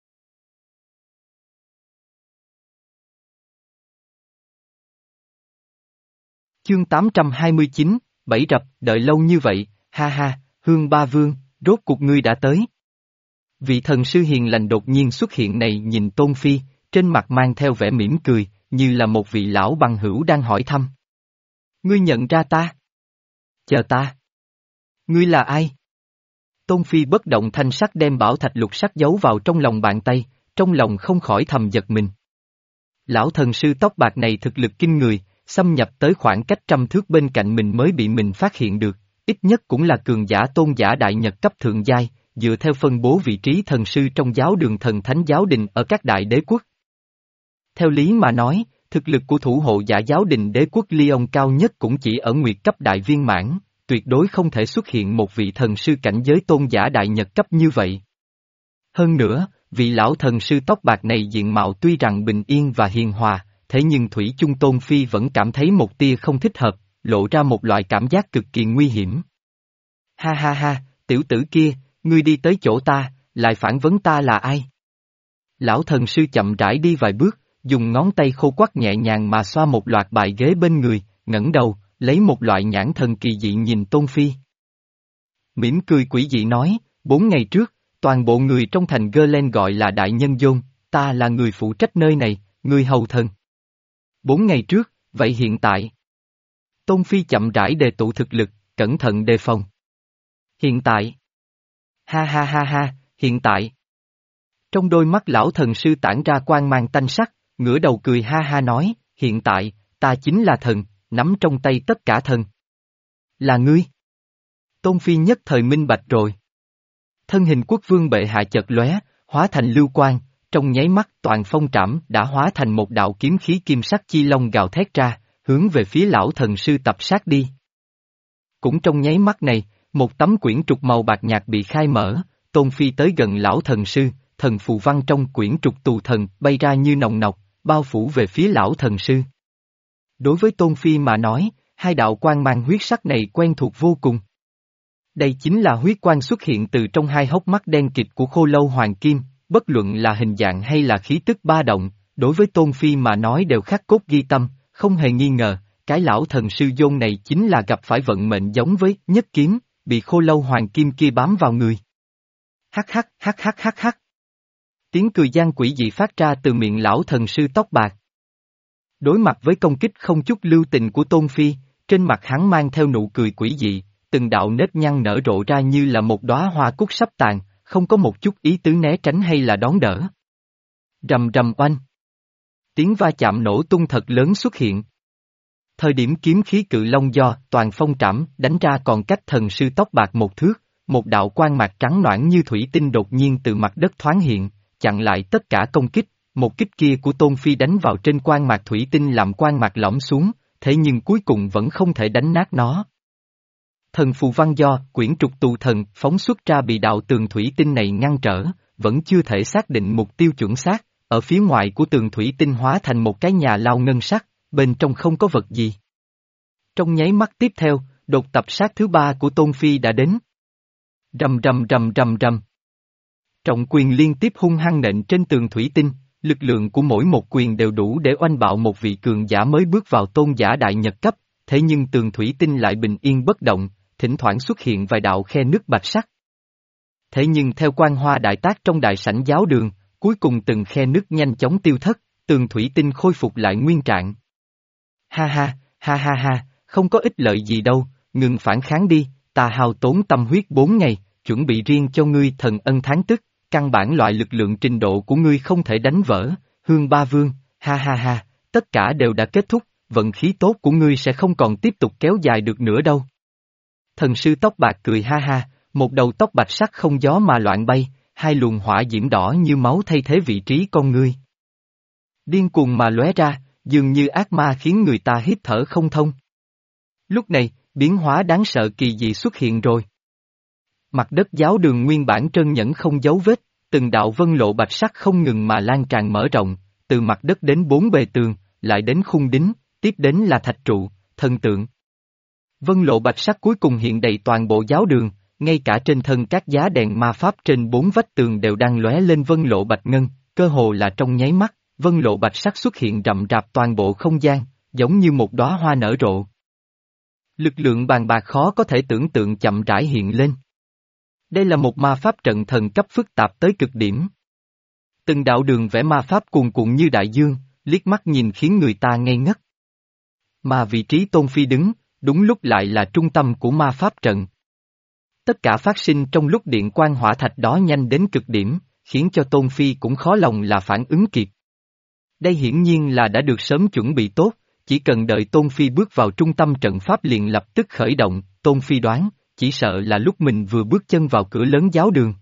S1: Chương tám trăm hai mươi chín, Bẫy rập, đợi lâu như vậy, ha ha, Hương Ba Vương, rốt cuộc ngươi đã tới. Vị thần sư hiền lành đột nhiên xuất hiện này nhìn Tôn Phi, trên mặt mang theo vẻ mỉm cười, như là một vị lão bằng hữu đang hỏi thăm. Ngươi nhận ra ta? Chờ ta. Ngươi là ai? Tôn Phi bất động thanh sắc đem bảo thạch lục sắc giấu vào trong lòng bàn tay, trong lòng không khỏi thầm giật mình. Lão thần sư tóc bạc này thực lực kinh người, xâm nhập tới khoảng cách trăm thước bên cạnh mình mới bị mình phát hiện được, ít nhất cũng là cường giả tôn giả đại nhật cấp thượng giai, dựa theo phân bố vị trí thần sư trong giáo đường thần thánh giáo đình ở các đại đế quốc. Theo lý mà nói, thực lực của thủ hộ giả giáo đình đế quốc Lyon cao nhất cũng chỉ ở nguyệt cấp đại viên mãn, tuyệt đối không thể xuất hiện một vị thần sư cảnh giới tôn giả đại nhật cấp như vậy. Hơn nữa, vị lão thần sư tóc bạc này diện mạo tuy rằng bình yên và hiền hòa, thế nhưng Thủy chung Tôn Phi vẫn cảm thấy một tia không thích hợp, lộ ra một loại cảm giác cực kỳ nguy hiểm. Ha ha ha, tiểu tử kia, ngươi đi tới chỗ ta, lại phản vấn ta là ai? Lão thần sư chậm rãi đi vài bước, dùng ngón tay khô quắt nhẹ nhàng mà xoa một loạt bài ghế bên người, ngẩng đầu, lấy một loại nhãn thần kỳ dị nhìn Tôn Phi. Mỉm cười quỷ dị nói, bốn ngày trước, toàn bộ người trong thành Glen gọi là đại nhân John, ta là người phụ trách nơi này, người hầu thần. Bốn ngày trước, vậy hiện tại? Tôn Phi chậm rãi đề tụ thực lực, cẩn thận đề phòng. Hiện tại? Ha ha ha ha, hiện tại. Trong đôi mắt lão thần sư tản ra quang mang tanh sắc, ngửa đầu cười ha ha nói, hiện tại, ta chính là thần, nắm trong tay tất cả thần. Là ngươi? Tôn Phi nhất thời minh bạch rồi. Thân hình quốc vương bệ hạ chợt lóe, hóa thành lưu quang, trong nháy mắt toàn phong trảm đã hóa thành một đạo kiếm khí kim sắc chi long gào thét ra, hướng về phía lão thần sư tập sát đi. Cũng trong nháy mắt này, một tấm quyển trục màu bạc nhạt bị khai mở, Tôn Phi tới gần lão thần sư, thần phù văn trong quyển trục tù thần bay ra như nồng nọc, bao phủ về phía lão thần sư. Đối với Tôn Phi mà nói, hai đạo quang mang huyết sắc này quen thuộc vô cùng. Đây chính là huyết quang xuất hiện từ trong hai hốc mắt đen kịt của khô lâu hoàng kim, bất luận là hình dạng hay là khí tức ba động, đối với Tôn Phi mà nói đều khắc cốt ghi tâm, không hề nghi ngờ, cái lão thần sư John này chính là gặp phải vận mệnh giống với nhất kiếm, bị khô lâu hoàng kim kia bám vào người. Hắc hắc hắc hắc hắc hắc. Tiếng cười gian quỷ dị phát ra từ miệng lão thần sư tóc bạc. Đối mặt với công kích không chút lưu tình của Tôn Phi, trên mặt hắn mang theo nụ cười quỷ dị, từng đạo nếp nhăn nở rộ ra như là một đóa hoa cúc sắp tàn, không có một chút ý tứ né tránh hay là đón đỡ. Rầm rầm oanh. Tiếng va chạm nổ tung thật lớn xuất hiện. Thời điểm kiếm khí cự long do toàn phong trảm đánh ra còn cách thần sư tóc bạc một thước, một đạo quang mạc trắng noãn như thủy tinh đột nhiên từ mặt đất thoáng hiện, chặn lại tất cả công kích, một kích kia của Tôn Phi đánh vào trên quang mạc thủy tinh làm quang mạc lõm xuống, thế nhưng cuối cùng vẫn không thể đánh nát nó. Thần phù văn do quyển trục tù thần phóng xuất ra bị đạo tường thủy tinh này ngăn trở, vẫn chưa thể xác định mục tiêu chuẩn xác, ở phía ngoài của tường thủy tinh hóa thành một cái nhà lao ngân sắc, bên trong không có vật gì. Trong nháy mắt tiếp theo, đột tập sát thứ ba của Tôn Phi đã đến. Rầm rầm rầm rầm rầm. Trọng quyền liên tiếp hung hăng nện trên tường thủy tinh, lực lượng của mỗi một quyền đều đủ để oanh bạo một vị cường giả mới bước vào tôn giả đại nhật cấp, thế nhưng tường thủy tinh lại bình yên bất động, thỉnh thoảng xuất hiện vài đạo khe nứt bạch sắc. Thế nhưng theo quang hoa đại tác trong đại sảnh giáo đường, cuối cùng từng khe nứt nhanh chóng tiêu thất, tường thủy tinh khôi phục lại nguyên trạng. Ha ha, ha ha ha, không có ích lợi gì đâu, ngừng phản kháng đi, ta hao tốn tâm huyết bốn ngày, chuẩn bị riêng cho ngươi thần ân tháng tức, căn bản loại lực lượng trình độ của ngươi không thể đánh vỡ, Hương Ba Vương, ha ha ha, tất cả đều đã kết thúc, vận khí tốt của ngươi sẽ không còn tiếp tục kéo dài được nữa đâu. Thần sư tóc bạc cười ha ha, một đầu tóc bạch sắc không gió mà loạn bay, hai luồng hỏa diễm đỏ như máu thay thế vị trí con ngươi. Điên cuồng mà lóe ra, dường như ác ma khiến người ta hít thở không thông. Lúc này, biến hóa đáng sợ kỳ dị xuất hiện rồi. Mặt đất giáo đường nguyên bản trơn nhẵn không dấu vết, từng đạo vân lộ bạch sắc không ngừng mà lan tràn mở rộng, từ mặt đất đến bốn bề tường, lại đến khung đính, tiếp đến là thạch trụ, thần tượng. Vân lộ bạch sắc cuối cùng hiện đầy toàn bộ giáo đường, ngay cả trên thân các giá đèn ma pháp trên bốn vách tường đều đang lóe lên vân lộ bạch ngân, cơ hồ là trong nháy mắt, vân lộ bạch sắc xuất hiện rậm rạp toàn bộ không gian, giống như một đóa hoa nở rộ. Lực lượng bàn bạc khó có thể tưởng tượng chậm rãi hiện lên. Đây là một ma pháp trận thần cấp phức tạp tới cực điểm. Từng đạo đường vẽ ma pháp cuồn cuộn như đại dương, liếc mắt nhìn khiến người ta ngây ngất. Mà vị trí Tôn Phi đứng, đúng lúc lại là trung tâm của ma pháp trận. Tất cả phát sinh trong lúc điện quang hỏa thạch đó nhanh đến cực điểm, khiến cho Tôn Phi cũng khó lòng là phản ứng kịp. Đây hiển nhiên là đã được sớm chuẩn bị tốt, chỉ cần đợi Tôn Phi bước vào trung tâm trận pháp liền lập tức khởi động, Tôn Phi đoán, chỉ sợ là lúc mình vừa bước chân vào cửa lớn giáo đường.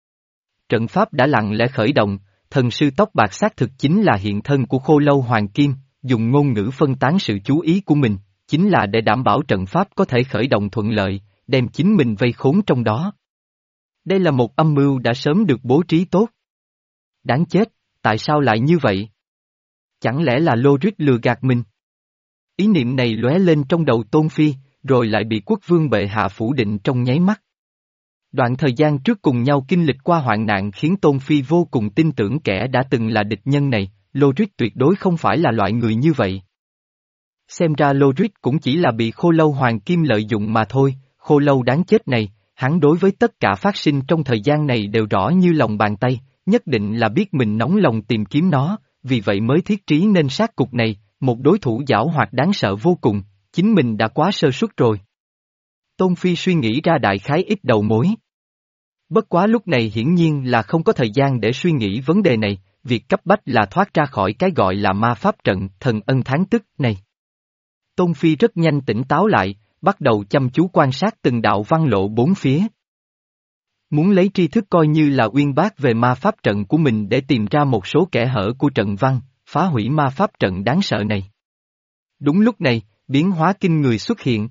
S1: Trận pháp đã lặng lẽ khởi động, thần sư tóc bạc xác thực chính là hiện thân của khô lâu hoàng kim, dùng ngôn ngữ phân tán sự chú ý của mình, chính là để đảm bảo trận pháp có thể khởi động thuận lợi, đem chính mình vây khốn trong đó. Đây là một âm mưu đã sớm được bố trí tốt. Đáng chết, tại sao lại như vậy? Chẳng lẽ là Logic lừa gạt mình? Ý niệm này lóe lên trong đầu Tôn Phi, rồi lại bị quốc vương bệ hạ phủ định trong nháy mắt. Đoạn thời gian trước cùng nhau kinh lịch qua hoạn nạn khiến Tôn Phi vô cùng tin tưởng kẻ đã từng là địch nhân này, Logic tuyệt đối không phải là loại người như vậy. Xem ra Logic cũng chỉ là bị Khô Lâu Hoàng Kim lợi dụng mà thôi, Khô Lâu đáng chết này, hắn đối với tất cả phát sinh trong thời gian này đều rõ như lòng bàn tay, nhất định là biết mình nóng lòng tìm kiếm nó, vì vậy mới thiết trí nên sát cục này, một đối thủ giảo hoạt đáng sợ vô cùng, chính mình đã quá sơ suất rồi. Tôn Phi suy nghĩ ra đại khái ít đầu mối. Bất quá lúc này hiển nhiên là không có thời gian để suy nghĩ vấn đề này, việc cấp bách là thoát ra khỏi cái gọi là ma pháp trận thần ân tháng tức này. Tôn Phi rất nhanh tỉnh táo lại, bắt đầu chăm chú quan sát từng đạo văn lộ bốn phía. Muốn lấy tri thức coi như là uyên bác về ma pháp trận của mình để tìm ra một số kẽ hở của trận văn, phá hủy ma pháp trận đáng sợ này. Đúng lúc này, biến hóa kinh người xuất hiện.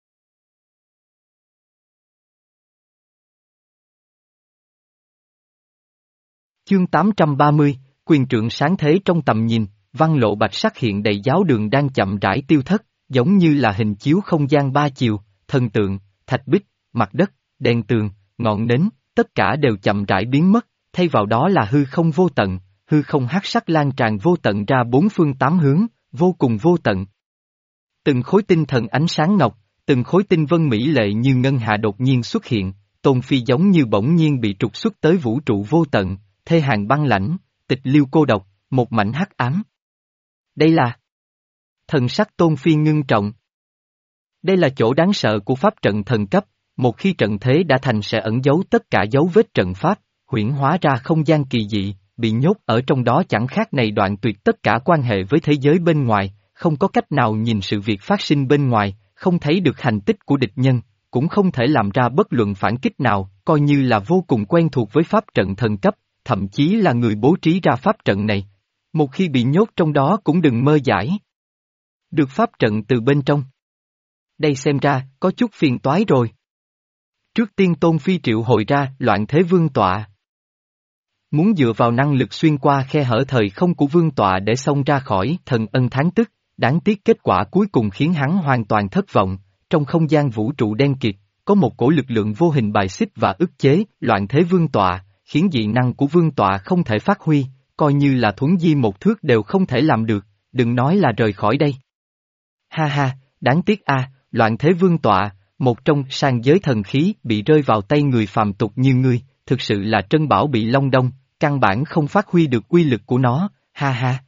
S1: Chương tám trăm ba mươi, quyền trượng sáng thế trong tầm nhìn, văn lộ bạch sắc hiện đầy giáo đường đang chậm rãi tiêu thất, giống như là hình chiếu không gian ba chiều, thần tượng, thạch bích, mặt đất, đèn tường, ngọn nến, tất cả đều chậm rãi biến mất, thay vào đó là hư không vô tận, hư không hắc sắc lan tràn vô tận ra bốn phương tám hướng, vô cùng vô tận. Từng khối tinh thần ánh sáng ngọc, từng khối tinh vân mỹ lệ như ngân hà đột nhiên xuất hiện, Tôn Phi giống như bỗng nhiên bị trục xuất tới vũ trụ vô tận, thê hàng băng lãnh, tịch liêu cô độc, một mảnh hắc ám. Đây là thần sắc Tôn Phi ngưng trọng. Đây là chỗ đáng sợ của pháp trận thần cấp, một khi trận thế đã thành sẽ ẩn giấu tất cả dấu vết trận pháp, huyễn hóa ra không gian kỳ dị, bị nhốt ở trong đó chẳng khác này đoạn tuyệt tất cả quan hệ với thế giới bên ngoài, không có cách nào nhìn sự việc phát sinh bên ngoài, không thấy được hành tích của địch nhân, cũng không thể làm ra bất luận phản kích nào, coi như là vô cùng quen thuộc với pháp trận thần cấp, thậm chí là người bố trí ra pháp trận này. Một khi bị nhốt trong đó cũng đừng mơ giải. Được pháp trận từ bên trong. Đây xem ra, có chút phiền toái rồi. Trước tiên Tôn Phi triệu hồi ra loạn thế vương tọa. Muốn dựa vào năng lực xuyên qua khe hở thời không của vương tọa để xông ra khỏi thần ân tháng tức, đáng tiếc kết quả cuối cùng khiến hắn hoàn toàn thất vọng, trong không gian vũ trụ đen kịt, có một cổ lực lượng vô hình bài xích và ức chế loạn thế vương tọa, khiến dị năng của vương tọa không thể phát huy, coi như là thuấn di một thước đều không thể làm được, đừng nói là rời khỏi đây. Ha ha, đáng tiếc a, loạn thế vương tọa, một trong sang giới thần khí bị rơi vào tay người phàm tục như ngươi, thực sự là trân bảo bị long đong, căn bản không phát huy được uy lực của nó, ha ha.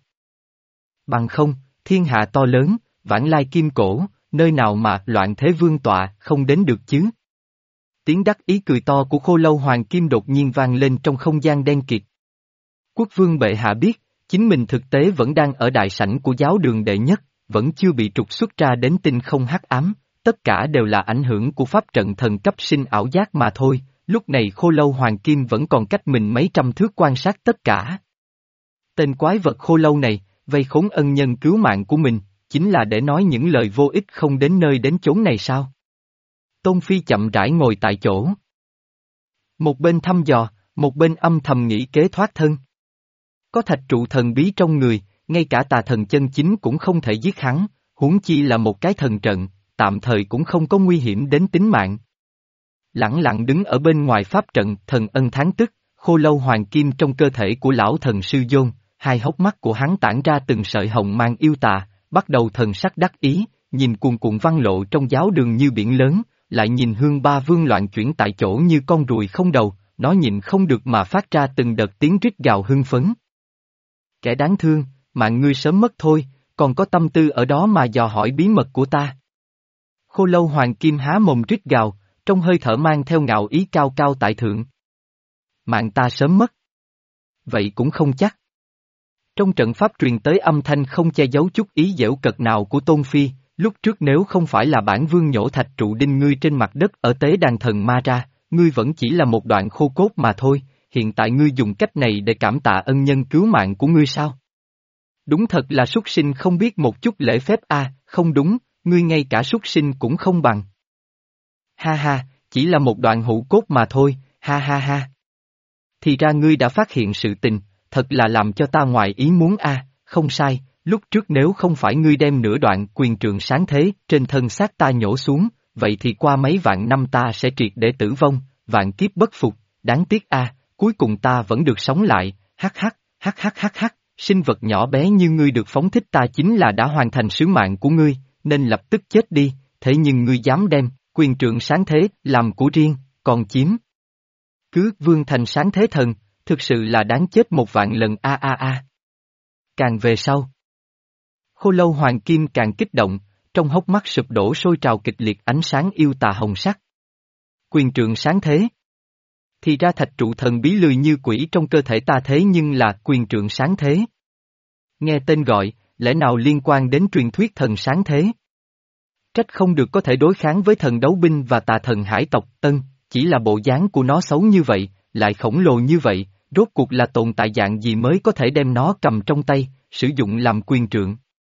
S1: Bằng không, thiên hạ to lớn, vãng lai kim cổ, nơi nào mà loạn thế vương tọa không đến được chứ? Tiếng đắc ý cười to của Khô Lâu Hoàng Kim đột nhiên vang lên trong không gian đen kịt. Quốc vương bệ hạ biết, chính mình thực tế vẫn đang ở đại sảnh của giáo đường đệ nhất, vẫn chưa bị trục xuất ra đến tinh không hắc ám, tất cả đều là ảnh hưởng của pháp trận thần cấp sinh ảo giác mà thôi, lúc này Khô Lâu Hoàng Kim vẫn còn cách mình mấy trăm thước quan sát tất cả. Tên quái vật Khô Lâu này, vây khốn ân nhân cứu mạng của mình, chính là để nói những lời vô ích không đến nơi đến chốn này sao? Tôn Phi chậm rãi ngồi tại chỗ. Một bên thăm dò, một bên âm thầm nghĩ kế thoát thân. Có thạch trụ thần bí trong người, ngay cả tà thần chân chính cũng không thể giết hắn, huống chi là một cái thần trận, tạm thời cũng không có nguy hiểm đến tính mạng. Lẳng lặng đứng ở bên ngoài pháp trận thần ân tháng tức, Khô Lâu Hoàng Kim trong cơ thể của lão thần sư Dôn, hai hốc mắt của hắn tản ra từng sợi hồng mang yêu tà, bắt đầu thần sắc đắc ý, nhìn cuồn cuộn văn lộ trong giáo đường như biển lớn, lại nhìn Hương Ba Vương loạn chuyển tại chỗ như con ruồi không đầu, nó nhìn không được mà phát ra từng đợt tiếng rít gào hưng phấn. Kẻ đáng thương, mạng ngươi sớm mất thôi, còn có tâm tư ở đó mà dò hỏi bí mật của ta. Khô Lâu Hoàng Kim há mồm rít gào, trong hơi thở mang theo ngạo ý cao cao tại thượng. Mạng ta sớm mất. Vậy cũng không chắc. Trong trận pháp truyền tới âm thanh không che giấu chút ý giễu cợt nào của Tôn Phi, lúc trước nếu không phải là bản vương nhổ thạch trụ đinh ngươi trên mặt đất ở tế đàn thần ma ra, ngươi vẫn chỉ là một đoạn khô cốt mà thôi, hiện tại ngươi dùng cách này để cảm tạ ân nhân cứu mạng của ngươi sao? Đúng thật là súc sinh không biết một chút lễ phép a, à, không đúng, ngươi ngay cả súc sinh cũng không bằng. Ha ha, chỉ là một đoạn hũ cốt mà thôi, ha ha ha. Thì ra ngươi đã phát hiện sự tình, thật là làm cho ta ngoài ý muốn a, à, không sai, lúc trước nếu không phải ngươi đem nửa đoạn quyền trượng sáng thế trên thân xác ta nhổ xuống, vậy thì qua mấy vạn năm ta sẽ triệt để tử vong, vạn kiếp bất phục, đáng tiếc a, à, cuối cùng ta vẫn được sống lại, hắc hắc, hắc hắc hắc hắc, Sinh vật nhỏ bé như ngươi được phóng thích ta chính là đã hoàn thành sứ mạng của ngươi, nên lập tức chết đi, thế nhưng ngươi dám đem, quyền trượng sáng thế, làm của riêng, còn chiếm. Cứ vương thành sáng thế thần, thực sự là đáng chết một vạn lần a a a. Càng về sau. Khô lâu hoàng kim càng kích động, trong hốc mắt sụp đổ sôi trào kịch liệt ánh sáng yêu tà hồng sắc. Quyền trượng sáng thế. Thì ra thạch trụ thần bí lười như quỷ trong cơ thể ta thế nhưng là quyền trượng sáng thế. Nghe tên gọi, lẽ nào liên quan đến truyền thuyết thần sáng thế? Trách không được có thể đối kháng với thần đấu binh và tà thần hải tộc Tân, chỉ là bộ dáng của nó xấu như vậy, lại khổng lồ như vậy, rốt cuộc là tồn tại dạng gì mới có thể đem nó cầm trong tay, sử dụng làm quyền trượng.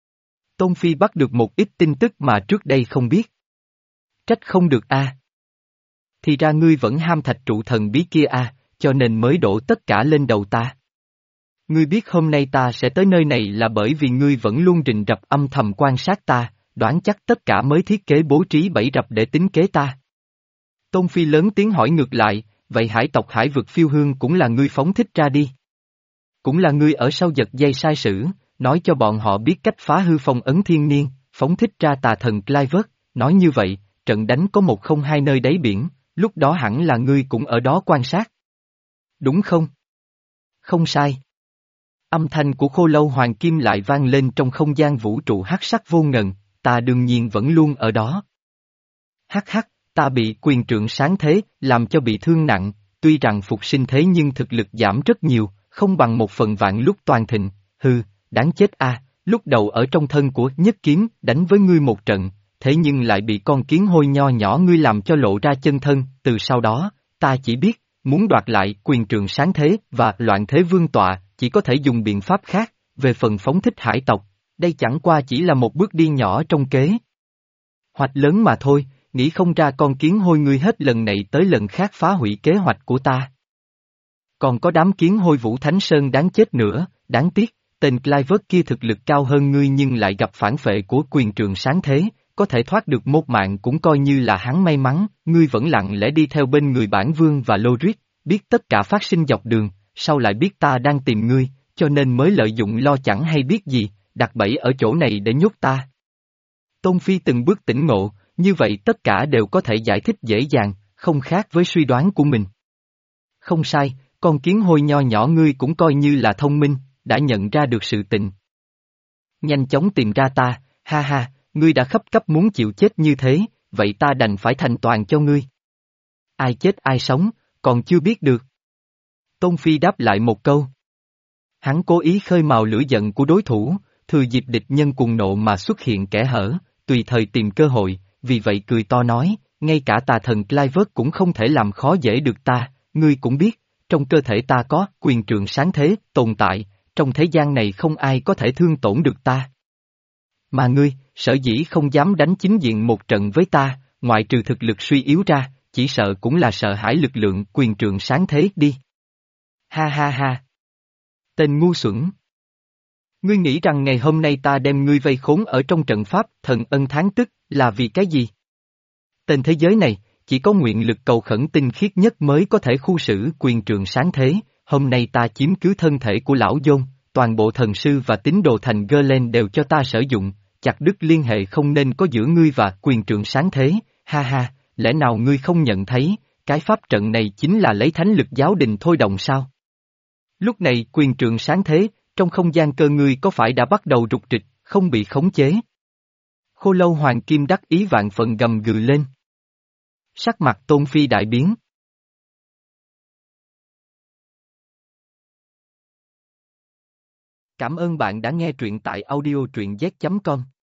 S1: Tôn Phi bắt được một ít tin tức mà trước đây không biết. Trách không được a. Thì ra ngươi vẫn ham thạch trụ thần bí kia a, cho nên mới đổ tất cả lên đầu ta. Ngươi biết hôm nay ta sẽ tới nơi này là bởi vì ngươi vẫn luôn rình rập âm thầm quan sát ta, đoán chắc tất cả mới thiết kế bố trí bẫy rập để tính kế ta. Tôn Phi lớn tiếng hỏi ngược lại, vậy hải tộc hải vực phiêu hương cũng là ngươi phóng thích ra đi. Cũng là ngươi ở sau giật dây sai sử, nói cho bọn họ biết cách phá hư phong ấn thiên niên, phóng thích ra tà thần Clivert, nói như vậy, trận đánh có một không hai nơi đáy biển, lúc đó hẳn là ngươi cũng ở đó quan sát. Đúng không? Không sai. Âm thanh của khô lâu hoàng kim lại vang lên trong không gian vũ trụ hắc sắc vô ngần, ta đương nhiên vẫn luôn ở đó. Hắc hắc, ta bị quyền trượng sáng thế, làm cho bị thương nặng, tuy rằng phục sinh thế nhưng thực lực giảm rất nhiều, không bằng một phần vạn lúc toàn thịnh, hừ, đáng chết a, lúc đầu ở trong thân của nhất kiếm đánh với ngươi một trận, thế nhưng lại bị con kiến hôi nho nhỏ ngươi làm cho lộ ra chân thân, từ sau đó, ta chỉ biết, muốn đoạt lại quyền trượng sáng thế và loạn thế vương tọa, chỉ có thể dùng biện pháp khác, về phần phóng thích hải tộc, đây chẳng qua chỉ là một bước đi nhỏ trong kế hoạch lớn mà thôi, nghĩ không ra con kiến hôi ngươi hết lần này tới lần khác phá hủy kế hoạch của ta. Còn có đám kiến hôi Vũ Thánh Sơn đáng chết nữa, đáng tiếc, tên Clivert kia thực lực cao hơn ngươi nhưng lại gặp phản phệ của quyền trượng sáng thế, có thể thoát được một mạng cũng coi như là hắn may mắn, ngươi vẫn lặng lẽ đi theo bên người bản vương và Lodric, biết tất cả phát sinh dọc đường, sau lại biết ta đang tìm ngươi, cho nên mới lợi dụng lo chẳng hay biết gì, đặt bẫy ở chỗ này để nhốt ta. Tôn Phi từng bước tỉnh ngộ, như vậy tất cả đều có thể giải thích dễ dàng, không khác với suy đoán của mình. Không sai, con kiến hôi nho nhỏ ngươi cũng coi như là thông minh, đã nhận ra được sự tình. Nhanh chóng tìm ra ta, ha ha, ngươi đã khấp cấp muốn chịu chết như thế, vậy ta đành phải thành toàn cho ngươi. Ai chết ai sống, còn chưa biết được. Tôn Phi đáp lại một câu. Hắn cố ý khơi mào lửa giận của đối thủ, thừa dịp địch nhân cuồng nộ mà xuất hiện kẽ hở, tùy thời tìm cơ hội, vì vậy cười to nói, ngay cả tà thần Clivert cũng không thể làm khó dễ được ta, ngươi cũng biết, trong cơ thể ta có quyền trượng sáng thế tồn tại, trong thế gian này không ai có thể thương tổn được ta. Mà ngươi, sở dĩ không dám đánh chính diện một trận với ta, ngoại trừ thực lực suy yếu ra, chỉ sợ cũng là sợ hãi lực lượng quyền trượng sáng thế đi. Ha ha ha. Tên ngu xuẩn. Ngươi nghĩ rằng ngày hôm nay ta đem ngươi vây khốn ở trong trận pháp thần ân tháng tức là vì cái gì? Tên thế giới này, chỉ có nguyện lực cầu khẩn tinh khiết nhất mới có thể khu xử quyền trượng sáng thế, hôm nay ta chiếm cứ thân thể của lão Dôn, toàn bộ thần sư và tín đồ thành Gerlen đều cho ta sử dụng, chặt đứt liên hệ không nên có giữa ngươi và quyền trượng sáng thế, ha ha, lẽ nào ngươi không nhận thấy, cái pháp trận này chính là lấy thánh lực giáo đình thôi động sao? Lúc này quyền trượng sáng thế, trong không gian cơ ngươi có phải đã bắt đầu rục rịch, không bị khống chế? Khô lâu hoàng kim đắc ý vạn phần gầm gừ lên. Sắc mặt Tôn Phi đại biến. Cảm ơn bạn đã nghe truyện tại audio truyện z chấm com.